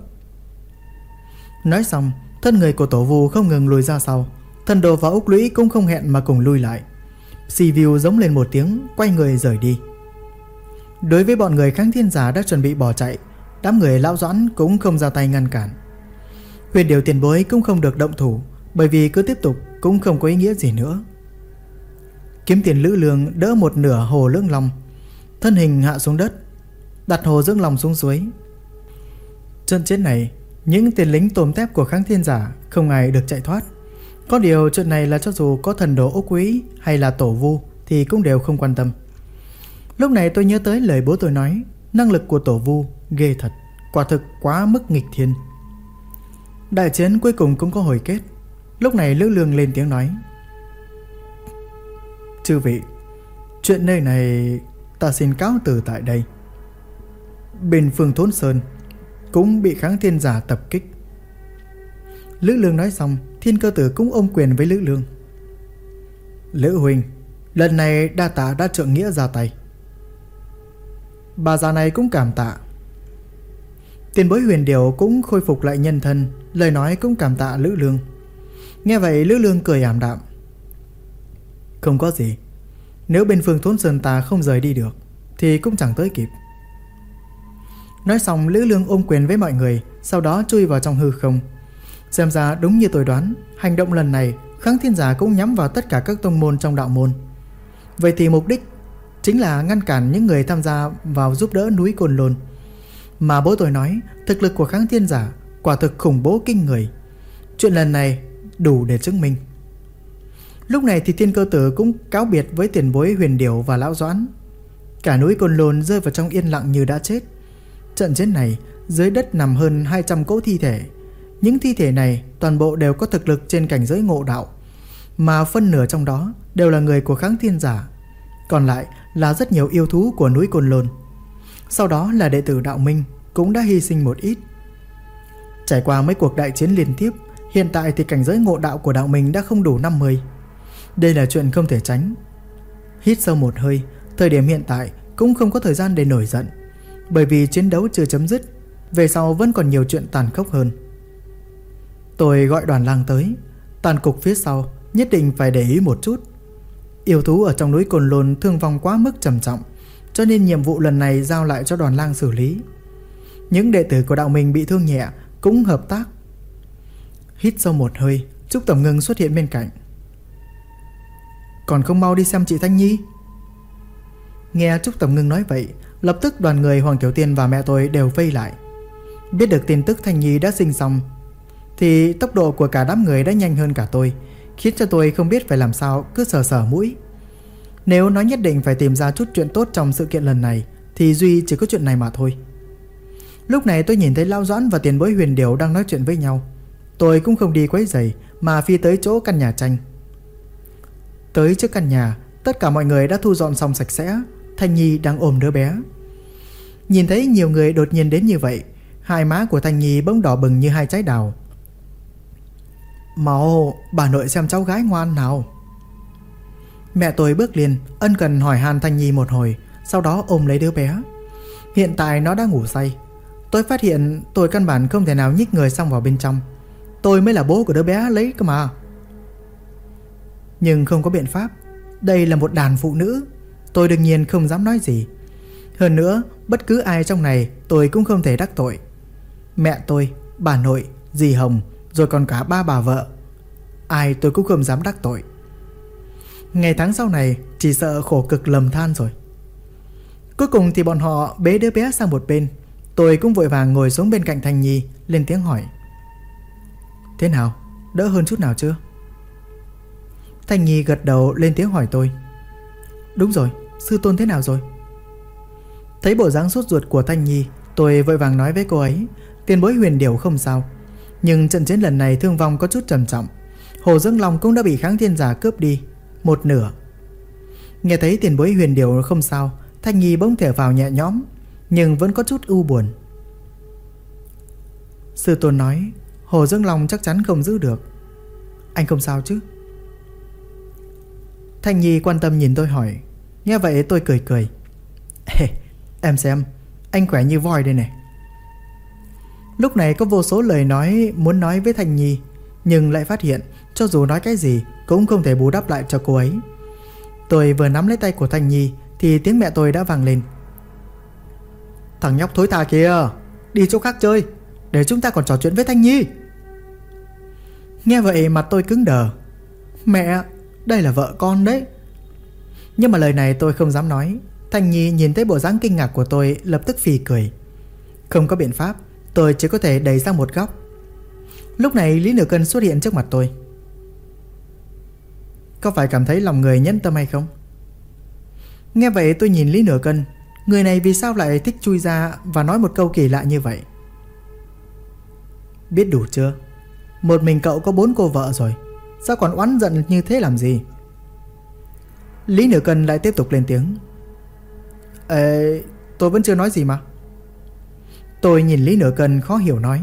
Nói xong, thân người của Tổ Vu không ngừng lùi ra sau. Thần Đồ và Úc Lũy cũng không hẹn mà cùng lui lại. Sivu giống lên một tiếng, quay người rời đi. Đối với bọn người kháng thiên giả đã chuẩn bị bỏ chạy, đám người lão Doãn cũng không ra tay ngăn cản. Huyền Điểu tiền bối cũng không được động thủ, bởi vì cứ tiếp tục cũng không có ý nghĩa gì nữa. Kiếm tiền Lữ Lương đỡ một nửa Hồ Dưỡng Long, thân hình hạ xuống đất, đặt Hồ Dưỡng Long xuống suối. Trận chiến này, những tên lính tôm tép của kháng thiên giả không ai được chạy thoát. Có điều chuyện này là cho dù có Thần Đồ Úc Quý hay là Tổ Vu thì cũng đều không quan tâm. Lúc này tôi nhớ tới lời bố tôi nói, năng lực của Tổ Vu ghê thật, quả thực quá mức nghịch thiên. Đại chiến cuối cùng cũng có hồi kết. Lúc này Lữ Lương lên tiếng nói. Chư vị, chuyện nơi này ta xin cáo từ tại đây. Bên phương Thốn Sơn cũng bị kháng thiên giả tập kích. Lữ Lương nói xong, Thiên Cơ Tử cũng ôm quyền với Lữ Lương. Lữ huynh, lần này đa tạ đã trượng nghĩa ra tay. Bà già này cũng cảm tạ. Tiền bối Huyền Điểu cũng khôi phục lại nhân thân, lời nói cũng cảm tạ Lữ Lương. Nghe vậy Lữ Lương cười ảm đạm. Không có gì, nếu bên phương Thốn Sơn ta không rời đi được thì cũng chẳng tới kịp. Nói xong Lữ Lương ôm quyền với mọi người, sau đó chui vào trong hư không. Xem ra đúng như tôi đoán, hành động lần này kháng thiên giả cũng nhắm vào tất cả các tông môn trong đạo môn. Vậy thì mục đích chính là ngăn cản những người tham gia vào giúp đỡ núi Côn Lôn. Mà bố tôi nói, thực lực của kháng thiên giả quả thực khủng bố kinh người. Chuyện lần này đủ để chứng minh. Lúc này thì Thiên Cơ Tử cũng cáo biệt với tiền bối Huyền Điểu và lão Doãn. Cả núi Côn Lôn rơi vào trong yên lặng như đã chết. Trận chiến này, dưới đất nằm hơn 200 cỗ thi thể. Những thi thể này toàn bộ đều có thực lực trên cảnh giới ngộ đạo, mà phân nửa trong đó đều là người của kháng thiên giả, còn lại là rất nhiều yêu thú của núi Côn Lôn. Sau đó là đệ tử đạo minh cũng đã hy sinh một ít. Trải qua mấy cuộc đại chiến liên tiếp, hiện tại thì cảnh giới ngộ đạo của đạo minh đã không đủ 50. Đây là chuyện không thể tránh. Hít sâu một hơi, thời điểm hiện tại cũng không có thời gian để nổi giận, bởi vì chiến đấu chưa chấm dứt, về sau vẫn còn nhiều chuyện tàn khốc hơn. Tôi gọi đoàn lang tới, tàn cục phía sau nhất định phải để ý một chút. Yêu thú ở trong núi Côn Lôn thương vong quá mức trầm trọng, cho nên nhiệm vụ lần này giao lại cho đoàn lang xử lý. Những đệ tử của đạo mình bị thương nhẹ cũng hợp tác. Hít sâu một hơi, Trúc Tầm Ngưng xuất hiện bên cạnh. Còn không mau đi xem chị Thanh Nhi? Nghe Trúc Tầm Ngưng nói vậy, lập tức đoàn người Hoàng Tiểu Tiên và mẹ tôi đều vây lại. Biết được tin tức Thanh Nhi đã sinh xong, thì tốc độ của cả đám người đã nhanh hơn cả tôi, khiến cho tôi không biết phải làm sao, cứ sờ sờ mũi. Nếu nói nhất định phải tìm ra chút chuyện tốt trong sự kiện lần này thì duy chỉ có chuyện này mà thôi. Lúc này tôi nhìn thấy Lão Doãn và tiền bối Huyền Điểu đang nói chuyện với nhau. Tôi cũng không đi quấy rầy mà phi tới chỗ căn nhà tranh. Tới trước căn nhà, tất cả mọi người đã thu dọn xong sạch sẽ. Thanh Nhi đang ôm đứa bé. Nhìn thấy nhiều người đột nhiên đến như vậy, hai má của Thanh Nhi bỗng đỏ bừng như hai trái đào. Mau, bà nội xem cháu gái ngoan nào. Mẹ tôi bước liền, ân cần hỏi han Thanh Nhi một hồi, sau đó ôm lấy đứa bé. Hiện tại nó đã ngủ say. Tôi phát hiện tôi căn bản không thể nào nhích người xong vào bên trong. Tôi mới là bố của đứa bé lấy cơ mà. Nhưng không có biện pháp, đây là một đàn phụ nữ. Tôi đương nhiên không dám nói gì. Hơn nữa, bất cứ ai trong này tôi cũng không thể đắc tội. Mẹ tôi, bà nội, dì Hồng, rồi còn cả ba bà vợ, ai tôi cũng không dám đắc tội. Ngày tháng sau này chỉ sợ khổ cực lầm than rồi. Cuối cùng thì bọn họ bế đứa bé sang một bên. Tôi cũng vội vàng ngồi xuống bên cạnh Thanh Nhi, lên tiếng hỏi: Thế nào, đỡ hơn chút nào chưa? Thanh Nhi gật đầu lên tiếng hỏi tôi: Đúng rồi, sư tôn thế nào rồi? Thấy bộ dáng sốt ruột của Thanh Nhi, tôi vội vàng nói với cô ấy: Tiền bối Huyền Điểu không sao, nhưng trận chiến lần này thương vong có chút trầm trọng. Hồ Dương Long cũng đã bị Kháng Thiên Giả cướp đi một nửa. Nghe thấy tiền bối Huyền Điểu không sao, Thanh Nhi bỗng thở vào nhẹ nhõm, nhưng vẫn có chút u buồn. Sư tôn nói Hồ Dương Long chắc chắn không giữ được. Anh không sao chứ? Thanh Nhi quan tâm nhìn tôi hỏi. Nghe vậy tôi cười cười. Em xem, anh khỏe như voi đây này. Lúc này có vô số lời nói muốn nói với Thanh Nhi, nhưng lại phát hiện cho dù nói cái gì cũng không thể bù đắp lại cho cô ấy. Tôi vừa nắm lấy tay của Thanh Nhi thì tiếng mẹ tôi đã vang lên: Thằng nhóc thối tha kìa, đi chỗ khác chơi, để chúng ta còn trò chuyện với Thanh Nhi. Nghe vậy mặt tôi cứng đờ. Mẹ, đây là vợ con đấy. Nhưng mà lời này tôi không dám nói. Thanh Nhi nhìn thấy bộ dáng kinh ngạc của tôi, lập tức phì cười. Không có biện pháp, tôi chỉ có thể đẩy sang một góc. Lúc này Lý Nửa Cân xuất hiện trước mặt tôi. Có phải cảm thấy lòng người nhẫn tâm hay không? Nghe vậy tôi nhìn Lý Nửa Cân. Người này vì sao lại thích chui ra và nói một câu kỳ lạ như vậy? Biết đủ chưa? Một mình cậu có 4 cô vợ rồi, sao còn oán giận như thế làm gì? Lý Nửa Cân lại tiếp tục lên tiếng. Tôi vẫn chưa nói gì mà. Tôi nhìn Lý Nửa Cân khó hiểu nói.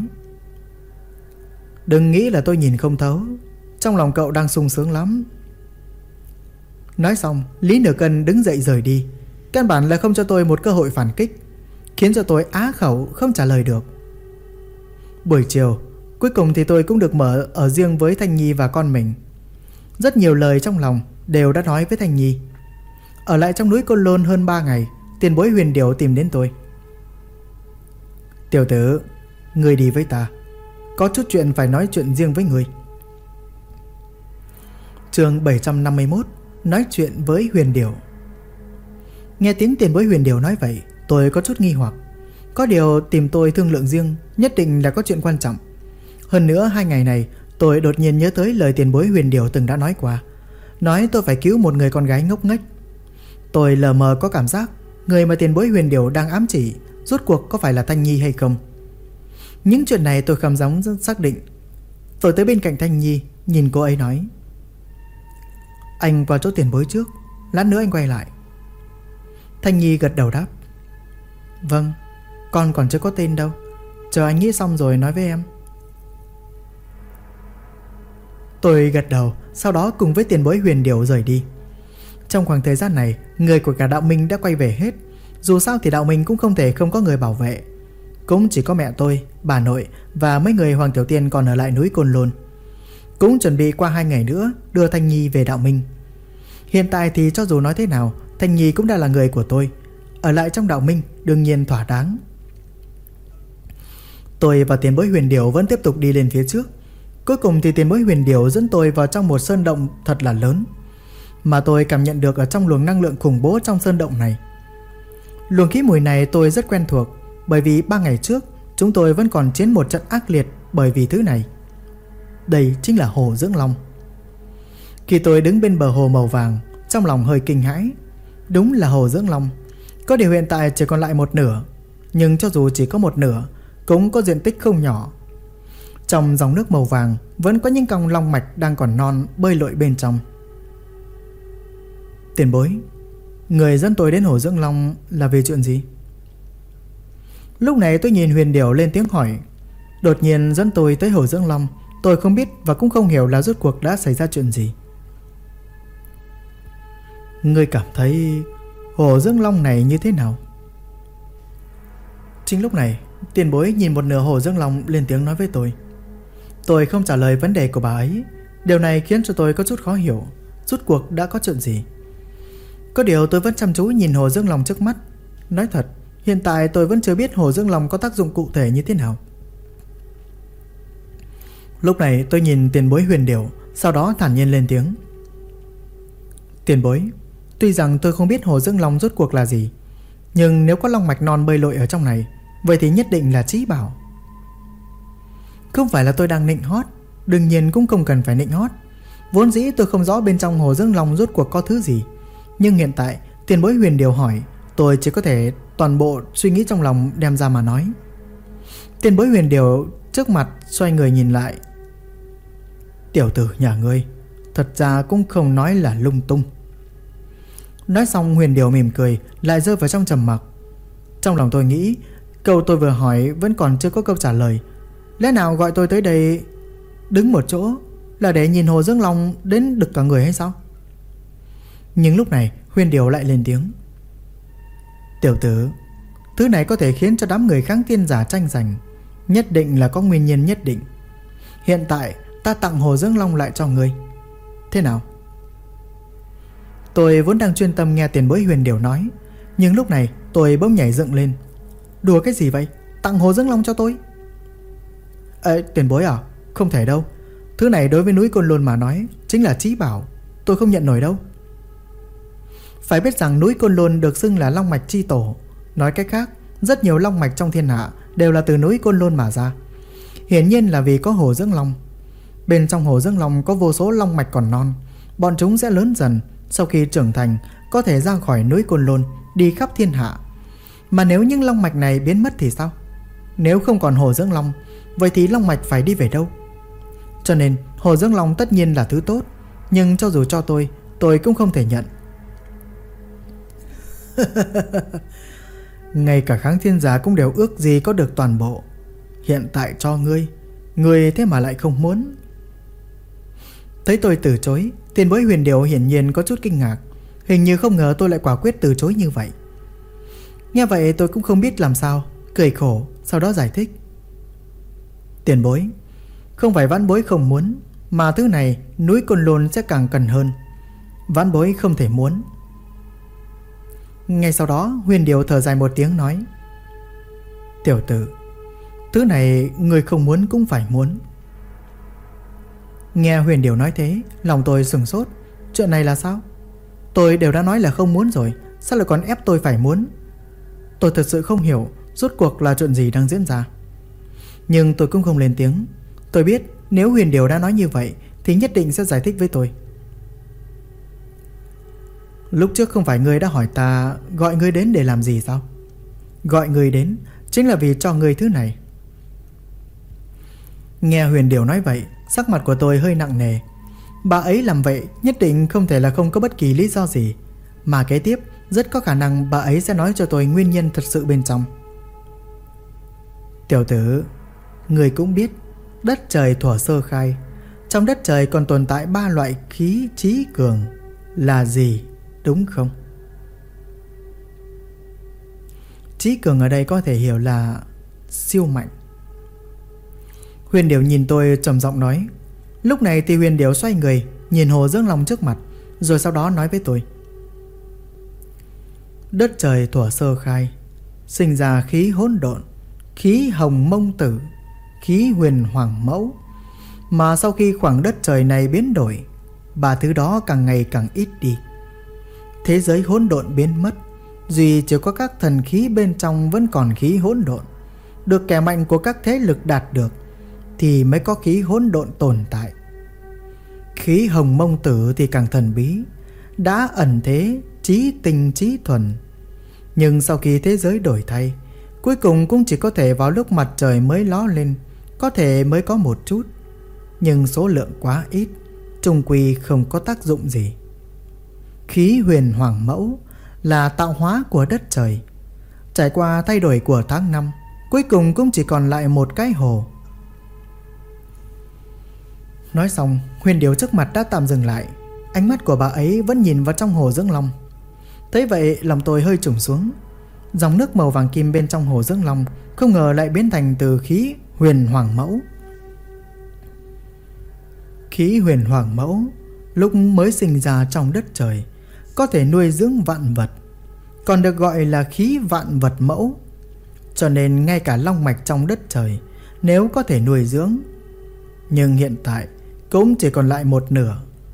Đừng nghĩ là tôi nhìn không thấu, trong lòng cậu đang sung sướng lắm. Nói xong, Lý Nửa Cân đứng dậy rời đi. Căn bản là không cho tôi một cơ hội phản kích, khiến cho tôi á khẩu không trả lời được. Buổi chiều, cuối cùng thì tôi cũng được mở ở riêng với Thanh Nhi và con mình. Rất nhiều lời trong lòng đều đã nói với Thanh Nhi. Ở lại trong núi Côn Lôn hơn 3 ngày, tiền bối Huyền Điểu tìm đến tôi. Tiểu tử, ngươi đi với ta, có chút chuyện phải nói chuyện riêng với ngươi. Chương 751, nói chuyện với Huyền Điểu. Nghe tiếng tiền bối Huyền Điểu nói vậy, tôi có chút nghi hoặc. Có điều tìm tôi thương lượng riêng, nhất định là có chuyện quan trọng. Hơn nữa 2 ngày này tôi đột nhiên nhớ tới lời tiền bối Huyền Điểu từng đã nói qua, nói tôi phải cứu một người con gái ngốc nghếch. Tôi lờ mờ có cảm giác người mà tiền bối Huyền Điểu đang ám chỉ rốt cuộc có phải là Thanh Nhi hay không. Những chuyện này tôi không dám xác định. Tôi tới bên cạnh Thanh Nhi, nhìn cô ấy nói: Anh vào chỗ tiền bối trước, lát nữa anh quay lại. Thanh Nhi gật đầu đáp: Vâng, con còn chưa có tên đâu, chờ anh nghĩ xong rồi nói với em. Tôi gật đầu, sau đó cùng với tiền bối Huyền Điểu rời đi. Trong khoảng thời gian này, người của cả đạo minh đã quay về hết. Dù sao thì đạo minh cũng không thể không có người bảo vệ. Cũng chỉ có mẹ tôi, bà nội và mấy người Hoàng Tiểu Tiên còn ở lại núi Côn Lôn. Cũng chuẩn bị qua 2 ngày nữa đưa Thanh Nhi về đạo minh. Hiện tại thì cho dù nói thế nào, Thanh Nhi cũng đã là người của tôi. Ở lại trong đạo minh đương nhiên thỏa đáng. Tôi và tiền bối Huyền Điểu vẫn tiếp tục đi lên phía trước. Cuối cùng thì tiền bối Huyền Điểu dẫn tôi vào trong một sơn động thật là lớn, mà tôi cảm nhận được ở trong luồng năng lượng khủng bố trong sơn động này. Luồng khí mùi này tôi rất quen thuộc, bởi vì 3 ngày trước chúng tôi vẫn còn chiến một trận ác liệt bởi vì thứ này. Đây chính là hồ Dưỡng Long. Khi tôi đứng bên bờ hồ màu vàng, trong lòng hơi kinh hãi. Đúng là hồ Dưỡng Long. Có điều hiện tại chỉ còn lại một nửa. Nhưng cho dù chỉ có một nửa, cũng có diện tích không nhỏ. Trong dòng nước màu vàng vẫn có những cọng long mạch đang còn non bơi lội bên trong. Tiền bối, người dẫn tôi đến hồ Dưỡng Long là vì chuyện gì? Lúc này tôi nhìn Huyền Điểu lên tiếng hỏi. Đột nhiên dẫn tôi tới hồ Dưỡng Long, tôi không biết và cũng không hiểu là rốt cuộc đã xảy ra chuyện gì. Ngươi cảm thấy hồ Dưỡng Long này như thế nào? Chính lúc này, tiền bối nhìn một nửa hồ Dưỡng Long lên tiếng nói với tôi. Tôi không trả lời vấn đề của bà ấy. Điều này khiến cho tôi có chút khó hiểu rốt cuộc đã có chuyện gì. Có điều tôi vẫn chăm chú nhìn hồ Dưỡng Long trước mắt. Nói thật, hiện tại tôi vẫn chưa biết hồ Dưỡng Long có tác dụng cụ thể như thế nào. Lúc này tôi nhìn tiền bối Huyền Điểu, sau đó thản nhiên lên tiếng. Tiền bối, tuy rằng tôi không biết hồ Dưỡng Long rốt cuộc là gì, nhưng nếu có long mạch non bơi lội ở trong này, vậy thì nhất định là trí bảo. Không phải là tôi đang nịnh hót, đương nhiên cũng không cần phải nịnh hót. Vốn dĩ tôi không rõ bên trong hồ Dưỡng Long rốt cuộc có thứ gì, nhưng hiện tại tiền bối Huyền Điểu hỏi, tôi chỉ có thể toàn bộ suy nghĩ trong lòng đem ra mà nói. Tiền bối Huyền Điểu trước mặt xoay người nhìn lại. Tiểu tử nhà ngươi thật ra cũng không nói là lung tung. Nói xong Huyền Điểu mỉm cười, lại rơi vào trong trầm mặc. Trong lòng tôi nghĩ, câu tôi vừa hỏi vẫn còn chưa có câu trả lời. Lẽ nào gọi tôi tới đây đứng một chỗ là để nhìn hồ Dưỡng Long đến đực cả người hay sao? Nhưng lúc này Huyền Điểu lại lên tiếng. Tiểu tử, thứ này có thể khiến cho đám người kháng tiên giả tranh giành, nhất định là có nguyên nhân nhất định. Hiện tại ta tặng hồ Dưỡng Long lại cho ngươi. Thế nào? Tôi vốn đang chuyên tâm nghe tiền bối Huyền Điểu nói, nhưng lúc này tôi bỗng nhảy dựng lên. Đùa cái gì vậy? Tặng hồ Dưỡng Long cho tôi? Tiền bối à? Không thể đâu. Thứ này đối với núi Côn Lôn mà nói chính là trí bảo, tôi không nhận nổi đâu. Phải biết rằng núi Côn Lôn được xưng là long mạch chi tổ. Nói cách khác, rất nhiều long mạch trong thiên hạ đều là từ núi Côn Lôn mà ra. Hiển nhiên là vì có hồ Dưỡng Long. Bên trong hồ Dưỡng Long có vô số long mạch còn non. Bọn chúng sẽ lớn dần, sau khi trưởng thành có thể ra khỏi núi Côn Lôn, đi khắp thiên hạ. Mà nếu những long mạch này biến mất thì sao? Nếu không còn hồ Dưỡng Long, vậy thì long mạch phải đi về đâu? Cho nên hồ Dưỡng Long tất nhiên là thứ tốt, nhưng cho dù cho tôi cũng không thể nhận. Ngay cả kháng thiên giả cũng đều ước gì có được toàn bộ. Hiện tại cho ngươi thế mà lại không muốn. Thấy tôi từ chối, tiền bối Huyền Điểu hiển nhiên có chút kinh ngạc. Hình như không ngờ tôi lại quả quyết từ chối như vậy. Nghe vậy tôi cũng không biết làm sao, cười khổ, sau đó giải thích. Tiền bối, không phải vãn bối không muốn, mà thứ này núi Côn Lôn sẽ càng cần hơn. Vãn bối không thể muốn. Ngay sau đó Huyền Điểu thở dài một tiếng nói. Tiểu tử, thứ này người không muốn cũng phải muốn. Nghe Huyền Điểu nói thế, lòng tôi sửng sốt. Chuyện này là sao? Tôi đều đã nói là không muốn rồi, sao lại còn ép tôi phải muốn? Tôi thật sự không hiểu rốt cuộc là chuyện gì đang diễn ra. Nhưng tôi cũng không lên tiếng. Tôi biết nếu Huyền Điểu đã nói như vậy thì nhất định sẽ giải thích với tôi. Lúc trước không phải ngươi đã hỏi ta gọi ngươi đến để làm gì sao? Gọi ngươi đến chính là vì cho ngươi thứ này. Nghe Huyền Điểu nói vậy, sắc mặt của tôi hơi nặng nề. Bà ấy làm vậy nhất định không thể là không có bất kỳ lý do gì, mà kế tiếp rất có khả năng bà ấy sẽ nói cho tôi nguyên nhân thật sự bên trong. Tiểu tử, người cũng biết đất trời thuở sơ khai, trong đất trời còn tồn tại 3 loại khí trí cường là gì, đúng không? Trí cường ở đây có thể hiểu là siêu mạnh. Huyền Điểu nhìn tôi trầm giọng nói. Lúc này thì Huyền Điểu xoay người nhìn hồ Dưỡng Long trước mặt, rồi sau đó nói với tôi. Đất trời thuở sơ khai sinh ra khí hỗn độn, khí hồng mông tử, khí huyền hoàng mẫu. Mà sau khi khoảng đất trời này biến đổi, 3 thứ đó càng ngày càng ít đi. Thế giới hỗn độn biến mất, duy chỉ có các thần khí bên trong vẫn còn khí hỗn độn, được kẻ mạnh của các thế lực đạt được. thì mới có khí hỗn độn tồn tại. Khí hồng mông tử thì càng thần bí, đã ẩn thế, trí tinh trí thuần. Nhưng sau khi thế giới đổi thay, cuối cùng cũng chỉ có thể vào lúc mặt trời mới ló lên, có thể mới có một chút. Nhưng số lượng quá ít, chung quy không có tác dụng gì. Khí huyền hoàng mẫu là tạo hóa của đất trời. Trải qua thay đổi của tháng năm, cuối cùng cũng chỉ còn lại một cái hồ. Nói xong, Huyền Điểu trước mặt đã tạm dừng lại. Ánh mắt của bà ấy vẫn nhìn vào trong hồ Dưỡng Long. Thế vậy lòng tôi hơi trùng xuống. Dòng nước màu vàng kim bên trong hồ Dưỡng Long không ngờ lại biến thành từ khí huyền hoàng mẫu. Khí huyền hoàng mẫu lúc mới sinh ra trong đất trời có thể nuôi dưỡng vạn vật, còn được gọi là khí vạn vật mẫu. Cho nên ngay cả long mạch trong đất trời nếu có thể nuôi dưỡng, nhưng hiện tại cũng chỉ còn lại một nửa.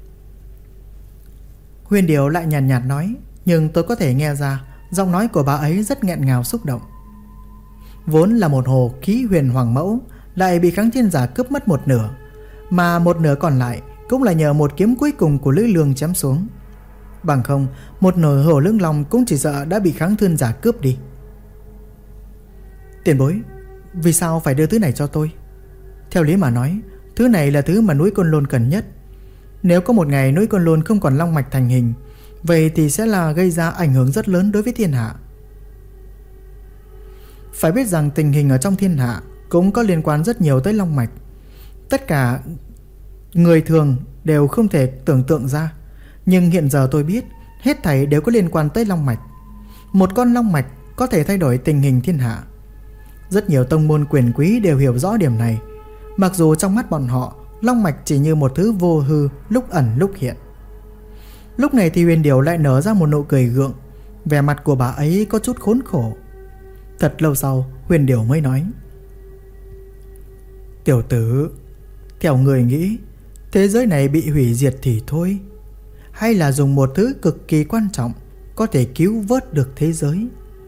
Huyền Điểu lại nhàn nhạt nói, nhưng tôi có thể nghe ra giọng nói của bà ấy rất nghẹn ngào xúc động. Vốn là một hồ khí huyền hoàng mẫu lại bị Kháng Thiên Giả cướp mất một nửa, mà một nửa còn lại cũng là nhờ một kiếm cuối cùng của Lữ Lương chém xuống. Bằng không, một nửa hồ Lương Long cũng chỉ sợ đã bị Kháng Thiên Giả cướp đi. Tiền bối, vì sao phải đưa thứ này cho tôi? Theo lý mà nói, thứ này là thứ mà núi Côn Lôn cần nhất. Nếu có một ngày núi Côn Lôn không còn long mạch thành hình, vậy thì sẽ là gây ra ảnh hưởng rất lớn đối với thiên hạ. Phải biết rằng tình hình ở trong thiên hạ cũng có liên quan rất nhiều tới long mạch. Tất cả người thường đều không thể tưởng tượng ra, nhưng hiện giờ tôi biết hết thảy đều có liên quan tới long mạch. Một con long mạch có thể thay đổi tình hình thiên hạ. Rất nhiều tông môn quyền quý đều hiểu rõ điểm này, mặc dù trong mắt bọn họ long mạch chỉ như một thứ vô hư, lúc ẩn lúc hiện. Lúc này thì Huyền Điểu lại nở ra một nụ cười gượng, vẻ mặt của bà ấy có chút khốn khổ. Thật lâu sau, Huyền Điểu mới nói, tiểu tử, theo người nghĩ, thế giới này bị hủy diệt thì thôi, hay là dùng một thứ cực kỳ quan trọng có thể cứu vớt được thế giới?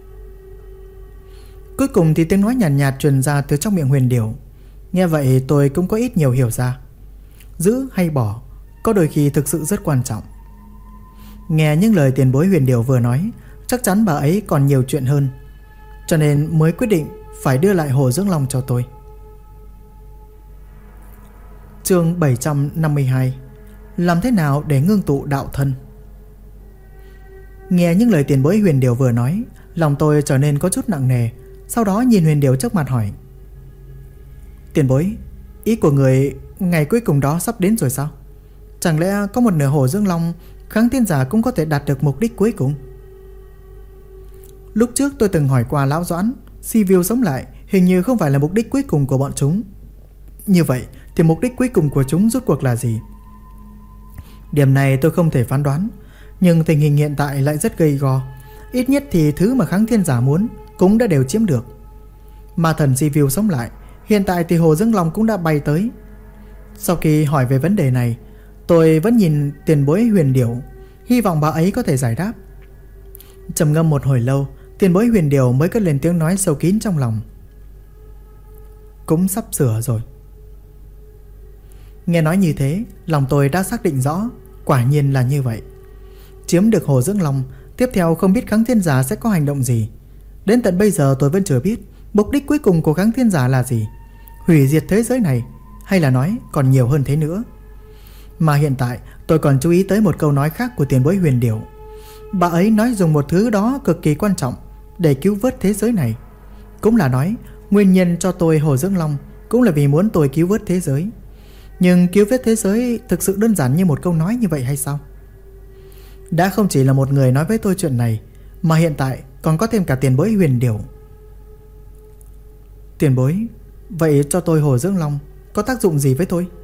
Cuối cùng thì tiếng nói nhàn nhạt truyền ra từ trong miệng Huyền Điểu. Nghe vậy tôi cũng có ít nhiều hiểu ra, giữ hay bỏ có đôi khi thực sự rất quan trọng. Nghe những lời tiền bối Huyền Điểu vừa nói, chắc chắn bà ấy còn nhiều chuyện hơn, cho nên mới quyết định phải đưa lại hồ Dưỡng Long cho tôi. Chương 752: Làm thế nào để ngưng tụ đạo thân? Nghe những lời tiền bối Huyền Điểu vừa nói, lòng tôi trở nên có chút nặng nề. Sau đó nhìn Huyền Điểu trước mặt hỏi, tiền bối, ý của người ngày cuối cùng đó sắp đến rồi sao? Chẳng lẽ có một nửa hồ Dưỡng Long, Kháng Thiên Giả cũng có thể đạt được mục đích cuối cùng? Lúc trước tôi từng hỏi qua Lão Doãn, Siêu sống lại hình như không phải là mục đích cuối cùng của bọn chúng. Như vậy thì mục đích cuối cùng của chúng rốt cuộc là gì? Điểm này tôi không thể phán đoán, nhưng tình hình hiện tại lại rất gay go. Ít nhất thì thứ mà Kháng Thiên Giả muốn cũng đã đều chiếm được. Ma thần Siêu sống lại, hiện tại thì hồ Dưỡng Long cũng đã bay tới. Sau khi hỏi về vấn đề này, tôi vẫn nhìn tiền bối Huyền Điểu, hy vọng bà ấy có thể giải đáp. Trầm ngâm một hồi lâu, tiền bối Huyền Điểu mới cất lên tiếng nói sâu kín trong lòng, cũng sắp sửa rồi. Nghe nói như thế, lòng tôi đã xác định rõ, quả nhiên là như vậy. Chiếm được hồ Dưỡng Long, tiếp theo không biết Kháng Thiên Giả sẽ có hành động gì. Đến tận bây giờ tôi vẫn chưa biết mục đích cuối cùng của Kháng Thiên Giả là gì, hủy diệt thế giới này, hay là nói còn nhiều hơn thế nữa. Mà hiện tại tôi còn chú ý tới một câu nói khác của tiền bối Huyền Điểu. Bà ấy nói dùng một thứ đó cực kỳ quan trọng để cứu vớt thế giới này. Cũng là nói nguyên nhân cho tôi hồ Dưỡng Long cũng là vì muốn tôi cứu vớt thế giới. Nhưng cứu vớt thế giới thực sự đơn giản như một câu nói như vậy hay sao? Đã không chỉ là một người nói với tôi chuyện này, mà hiện tại còn có thêm cả tiền bối Huyền Điểu. Tiền bối, vậy cho tôi hồ Dưỡng Long có tác dụng gì với tôi?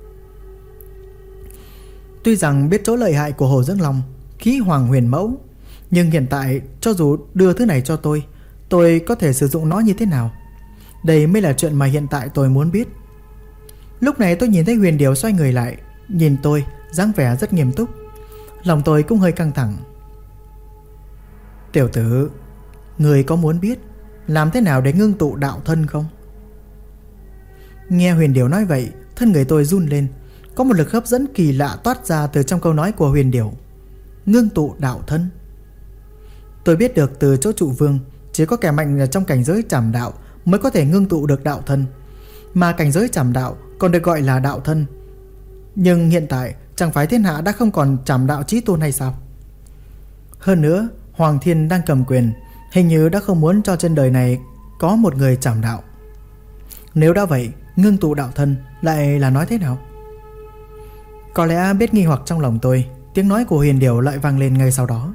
Tuy rằng biết chỗ lợi hại của hồ Dưỡng Long, khí hoàng huyền mẫu, nhưng hiện tại cho dù đưa thứ này cho tôi có thể sử dụng nó như thế nào? Đây mới là chuyện mà hiện tại tôi muốn biết. Lúc này tôi nhìn thấy Huyền Điểu xoay người lại, nhìn tôi, dáng vẻ rất nghiêm túc. Lòng tôi cũng hơi căng thẳng. Tiểu tử, người có muốn biết làm thế nào để ngưng tụ đạo thân không? Nghe Huyền Điểu nói vậy, thân người tôi run lên. Có một lực hấp dẫn kỳ lạ toát ra từ trong câu nói của Huyền Điểu. Ngưng tụ đạo thân. Tôi biết được từ chỗ trụ vương, chỉ có kẻ mạnh trong cảnh giới trảm đạo mới có thể ngưng tụ được đạo thân, mà cảnh giới trảm đạo còn được gọi là đạo thân. Nhưng hiện tại chẳng phải thiên hạ đã không còn trảm đạo chí tôn hay sao? Hơn nữa, Hoàng Thiên đang cầm quyền, hình như đã không muốn cho trên đời này có một người trảm đạo. Nếu đã vậy, ngưng tụ đạo thân lại là nói thế nào? Có lẽ biết nghi hoặc trong lòng tôi, tiếng nói của Huyền Điểu lại vang lên ngay sau đó.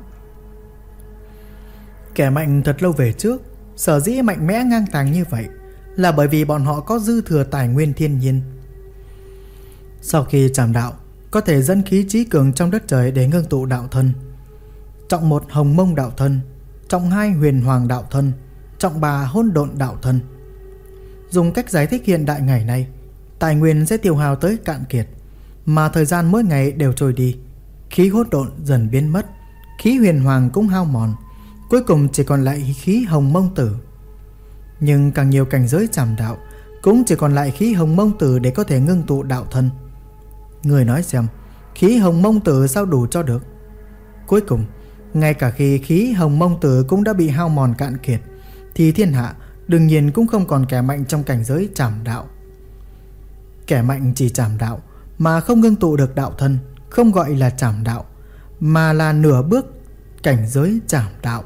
Kẻ mạnh thật lâu về trước, sở dĩ mạnh mẽ ngang tàng như vậy là bởi vì bọn họ có dư thừa tài nguyên thiên nhiên. Sau khi trảm đạo, có thể dẫn khí trí cường trong đất trời để ngưng tụ đạo thân. Trọng 1 Hồng Mông đạo thân, trọng 2 Huyền Hoàng đạo thân, trọng 3 Hỗn Độn đạo thân. Dùng cách giải thích hiện đại ngày nay, tài nguyên sẽ tiêu hao tới cạn kiệt, mà thời gian mỗi ngày đều trôi đi. Khí hỗn độn dần biến mất, khí huyền hoàng cũng hao mòn, cuối cùng chỉ còn lại khí hồng mông tử. Nhưng càng nhiều cảnh giới trảm đạo, cũng chỉ còn lại khí hồng mông tử để có thể ngưng tụ đạo thân. Người nói xem, khí hồng mông tử sao đủ cho được? Cuối cùng, ngay cả khi khí hồng mông tử cũng đã bị hao mòn cạn kiệt, thì thiên hạ đương nhiên cũng không còn kẻ mạnh trong cảnh giới trảm đạo. Kẻ mạnh chỉ trảm đạo mà không ngưng tụ được đạo thân, không gọi là trảm đạo, mà là nửa bước cảnh giới trảm đạo.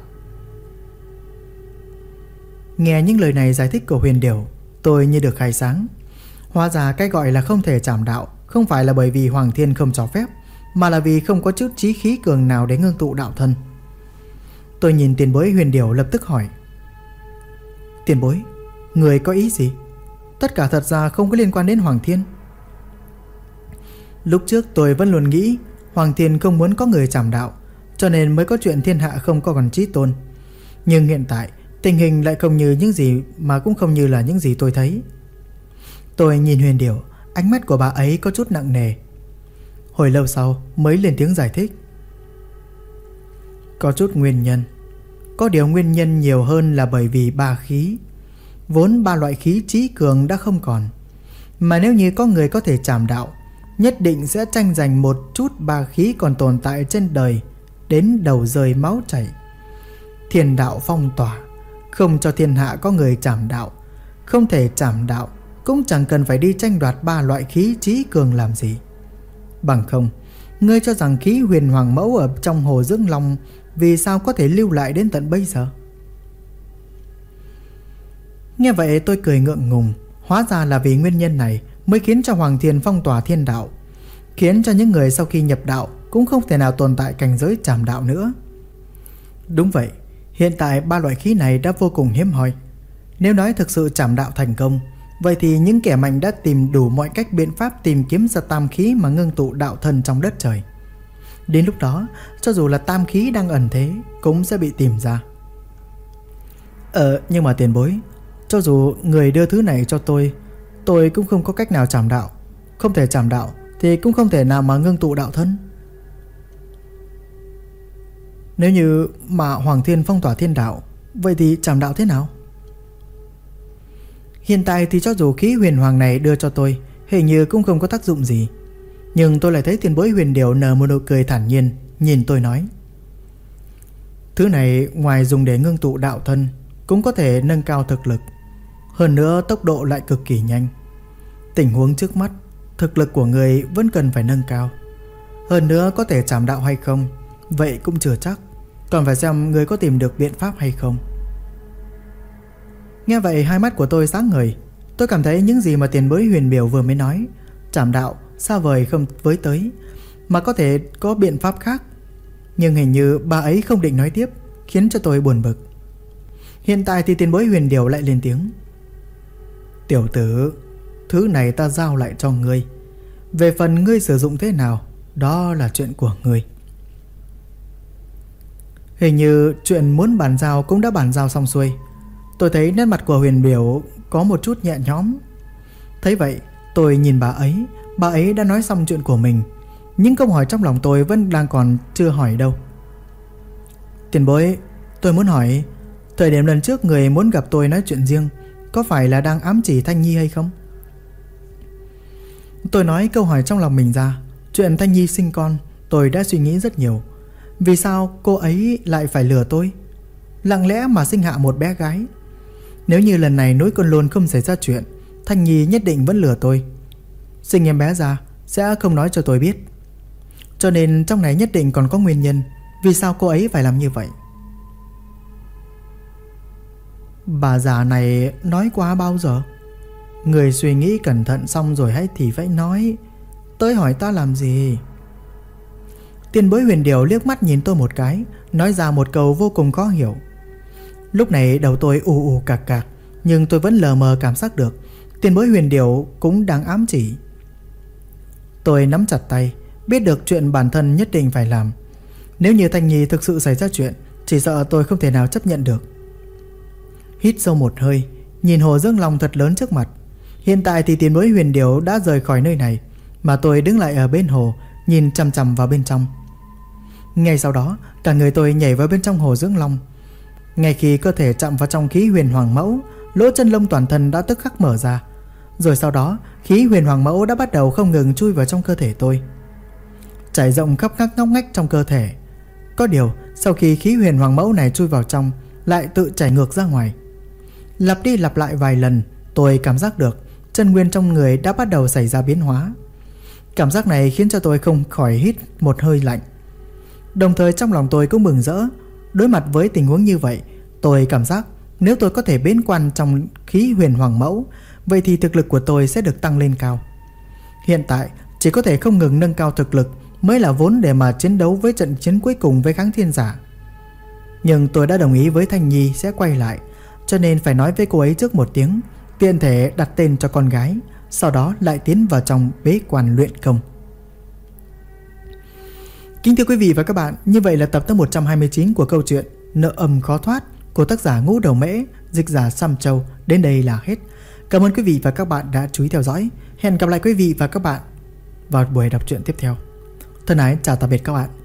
Nghe những lời này giải thích của Huyền Điểu, tôi như được khai sáng. Hóa ra cái gọi là không thể trảm đạo không phải là bởi vì Hoàng Thiên không cho phép, mà là vì không có chút chí khí cường nào để ngưng tụ đạo thân. Tôi nhìn tiền bối Huyền Điểu lập tức hỏi: Tiền bối, người có ý gì? Tất cả thật ra không có liên quan đến Hoàng Thiên. Lúc trước tôi vẫn luôn nghĩ Hoàng Thiên không muốn có người trảm đạo, cho nên mới có chuyện thiên hạ không có còn chí tôn. Nhưng hiện tại tình hình lại không như những gì, mà cũng không như là những gì tôi thấy. Tôi nhìn Huyền Điểu, ánh mắt của bà ấy có chút nặng nề. Hồi lâu sau mới lên tiếng giải thích: Có chút nguyên nhân. Có điều nguyên nhân nhiều hơn là bởi vì ba khí. Vốn ba loại khí trí cường đã không còn, mà nếu như có người có thể trảm đạo, nhất định sẽ tranh giành một chút ba khí còn tồn tại trên đời, đến đầu rơi máu chảy. Thiên đạo phong tỏa, không cho thiên hạ có người trảm đạo. Không thể trảm đạo, cũng chẳng cần phải đi tranh đoạt ba loại khí trí cường làm gì. Bằng không, ngươi cho rằng khí huyền hoàng mẫu ở trong hồ dưỡng long vì sao có thể lưu lại đến tận bây giờ? Nghe vậy tôi cười ngượng ngùng. Hóa ra là vì nguyên nhân này mới khiến cho Hoàng Thiên phong tỏa thiên đạo, khiến cho những người sau khi nhập đạo cũng không thể nào tồn tại cảnh giới trảm đạo nữa. Đúng vậy, hiện tại ba loại khí này đã vô cùng hiếm hoi. Nếu nói thực sự trảm đạo thành công, vậy thì những kẻ mạnh đã tìm đủ mọi cách biện pháp tìm kiếm ra tam khí mà ngưng tụ đạo thân trong đất trời. Đến lúc đó, cho dù là tam khí đang ẩn thế cũng sẽ bị tìm ra. Nhưng mà tiền bối, cho dù người đưa thứ này cho tôi cũng không có cách nào trảm đạo. Không thể trảm đạo thì cũng không thể nào mà ngưng tụ đạo thân. Nếu như mà Hoàng Thiên phong tỏa thiên đạo, vậy thì trảm đạo thế nào? Hiện tại thì cho dù khí huyền hoàng này đưa cho tôi, hình như cũng không có tác dụng gì. Nhưng tôi lại thấy tiền bối Huyền Điểu nở một nụ cười thản nhiên, nhìn tôi nói: Thứ này ngoài dùng để ngưng tụ đạo thân, cũng có thể nâng cao thực lực. Hơn nữa tốc độ lại cực kỳ nhanh. Tình huống trước mắt, thực lực của người vẫn cần phải nâng cao. Hơn nữa có thể trảm đạo hay không, vậy cũng chưa chắc. Còn phải xem người có tìm được biện pháp hay không. Nghe vậy hai mắt của tôi sáng ngời. Tôi cảm thấy những gì mà tiền bối Huyền Điểu vừa mới nói, trảm đạo xa vời không với tới, mà có thể có biện pháp khác. Nhưng hình như bà ấy không định nói tiếp, khiến cho tôi buồn bực. Hiện tại thì tiền bối Huyền Điểu lại lên tiếng: Tiểu tử, thứ này ta giao lại cho ngươi. Về phần ngươi sử dụng thế nào, đó là chuyện của ngươi. Hình như chuyện muốn bàn giao cũng đã bàn giao xong xuôi. Tôi thấy nét mặt của Huyền Điểu có một chút nhẹ nhõm. Thấy vậy, tôi nhìn bà ấy đã nói xong chuyện của mình. Những câu hỏi trong lòng tôi vẫn đang còn chưa hỏi đâu. Tiền bối, tôi muốn hỏi, thời điểm lần trước người muốn gặp tôi nói chuyện riêng, có phải là đang ám chỉ Thanh Nhi hay không? Tôi nói câu hỏi trong lòng mình ra. Chuyện Thanh Nhi sinh con tôi đã suy nghĩ rất nhiều. Vì sao cô ấy lại phải lừa tôi, lặng lẽ mà sinh hạ một bé gái? Nếu như lần này núi Côn Lôn không xảy ra chuyện, Thanh Nhi nhất định vẫn lừa tôi. Sinh em bé ra sẽ không nói cho tôi biết. Cho nên trong này nhất định còn có nguyên nhân vì sao cô ấy phải làm như vậy. Bà già này nói quá bao giờ? Người suy nghĩ cẩn thận xong rồi hãy thì phải nói. Tới hỏi ta làm gì? Tiền bối Huyền Điểu liếc mắt nhìn tôi một cái, nói ra một câu vô cùng khó hiểu. Lúc này đầu tôi ù ù cạc cạc, nhưng tôi vẫn lờ mờ cảm giác được tiền bối Huyền Điểu cũng đang ám chỉ. Tôi nắm chặt tay, biết được chuyện bản thân nhất định phải làm. Nếu như Thanh Nhi thực sự xảy ra chuyện, chỉ sợ tôi không thể nào chấp nhận được. Hít sâu một hơi, nhìn hồ Dương Long thật lớn trước mặt. Hiện tại thì tiền bối Huyền Điểu đã rời khỏi nơi này, mà tôi đứng lại ở bên hồ, nhìn chằm chằm vào bên trong. Ngay sau đó, cả người tôi nhảy vào bên trong hồ Dương Long. Ngay khi cơ thể chạm vào trong khí Huyền Hoàng Mẫu, lỗ chân lông toàn thân đã tức khắc mở ra. Rồi sau đó, khí Huyền Hoàng Mẫu đã bắt đầu không ngừng chui vào trong cơ thể tôi, trải rộng khắp các ngóc ngách trong cơ thể. Có điều, sau khi khí Huyền Hoàng Mẫu này chui vào trong, lại tự chảy ngược ra ngoài. Lặp đi lặp lại vài lần, tôi cảm giác được chân nguyên trong người đã bắt đầu xảy ra biến hóa. Cảm giác này khiến cho tôi không khỏi hít một hơi lạnh. Đồng thời trong lòng tôi cũng mừng rỡ. Đối mặt với tình huống như vậy, tôi cảm giác nếu tôi có thể bế quan trong khí Huyền Hoàng Mẫu, vậy thì thực lực của tôi sẽ được tăng lên cao. Hiện tại chỉ có thể không ngừng nâng cao thực lực mới là vốn để mà chiến đấu với trận chiến cuối cùng với Kháng Thiên Giả. Nhưng tôi đã đồng ý với Thanh Nhi sẽ quay lại, cho nên phải nói với cô ấy trước một tiếng, tiện thể đặt tên cho con gái, sau đó lại tiến vào trong bế quan luyện công. Kính thưa quý vị và các bạn, như vậy là tập thứ 129 của câu chuyện Nợ Âm Khó Thoát của tác giả Ngũ Đầu Mễ, dịch giả Sam Châu đến đây là hết. Cảm ơn quý vị và các bạn đã chú ý theo dõi. Hẹn gặp lại quý vị và các bạn vào buổi đọc truyện tiếp theo. Thân ái chào tạm biệt các bạn.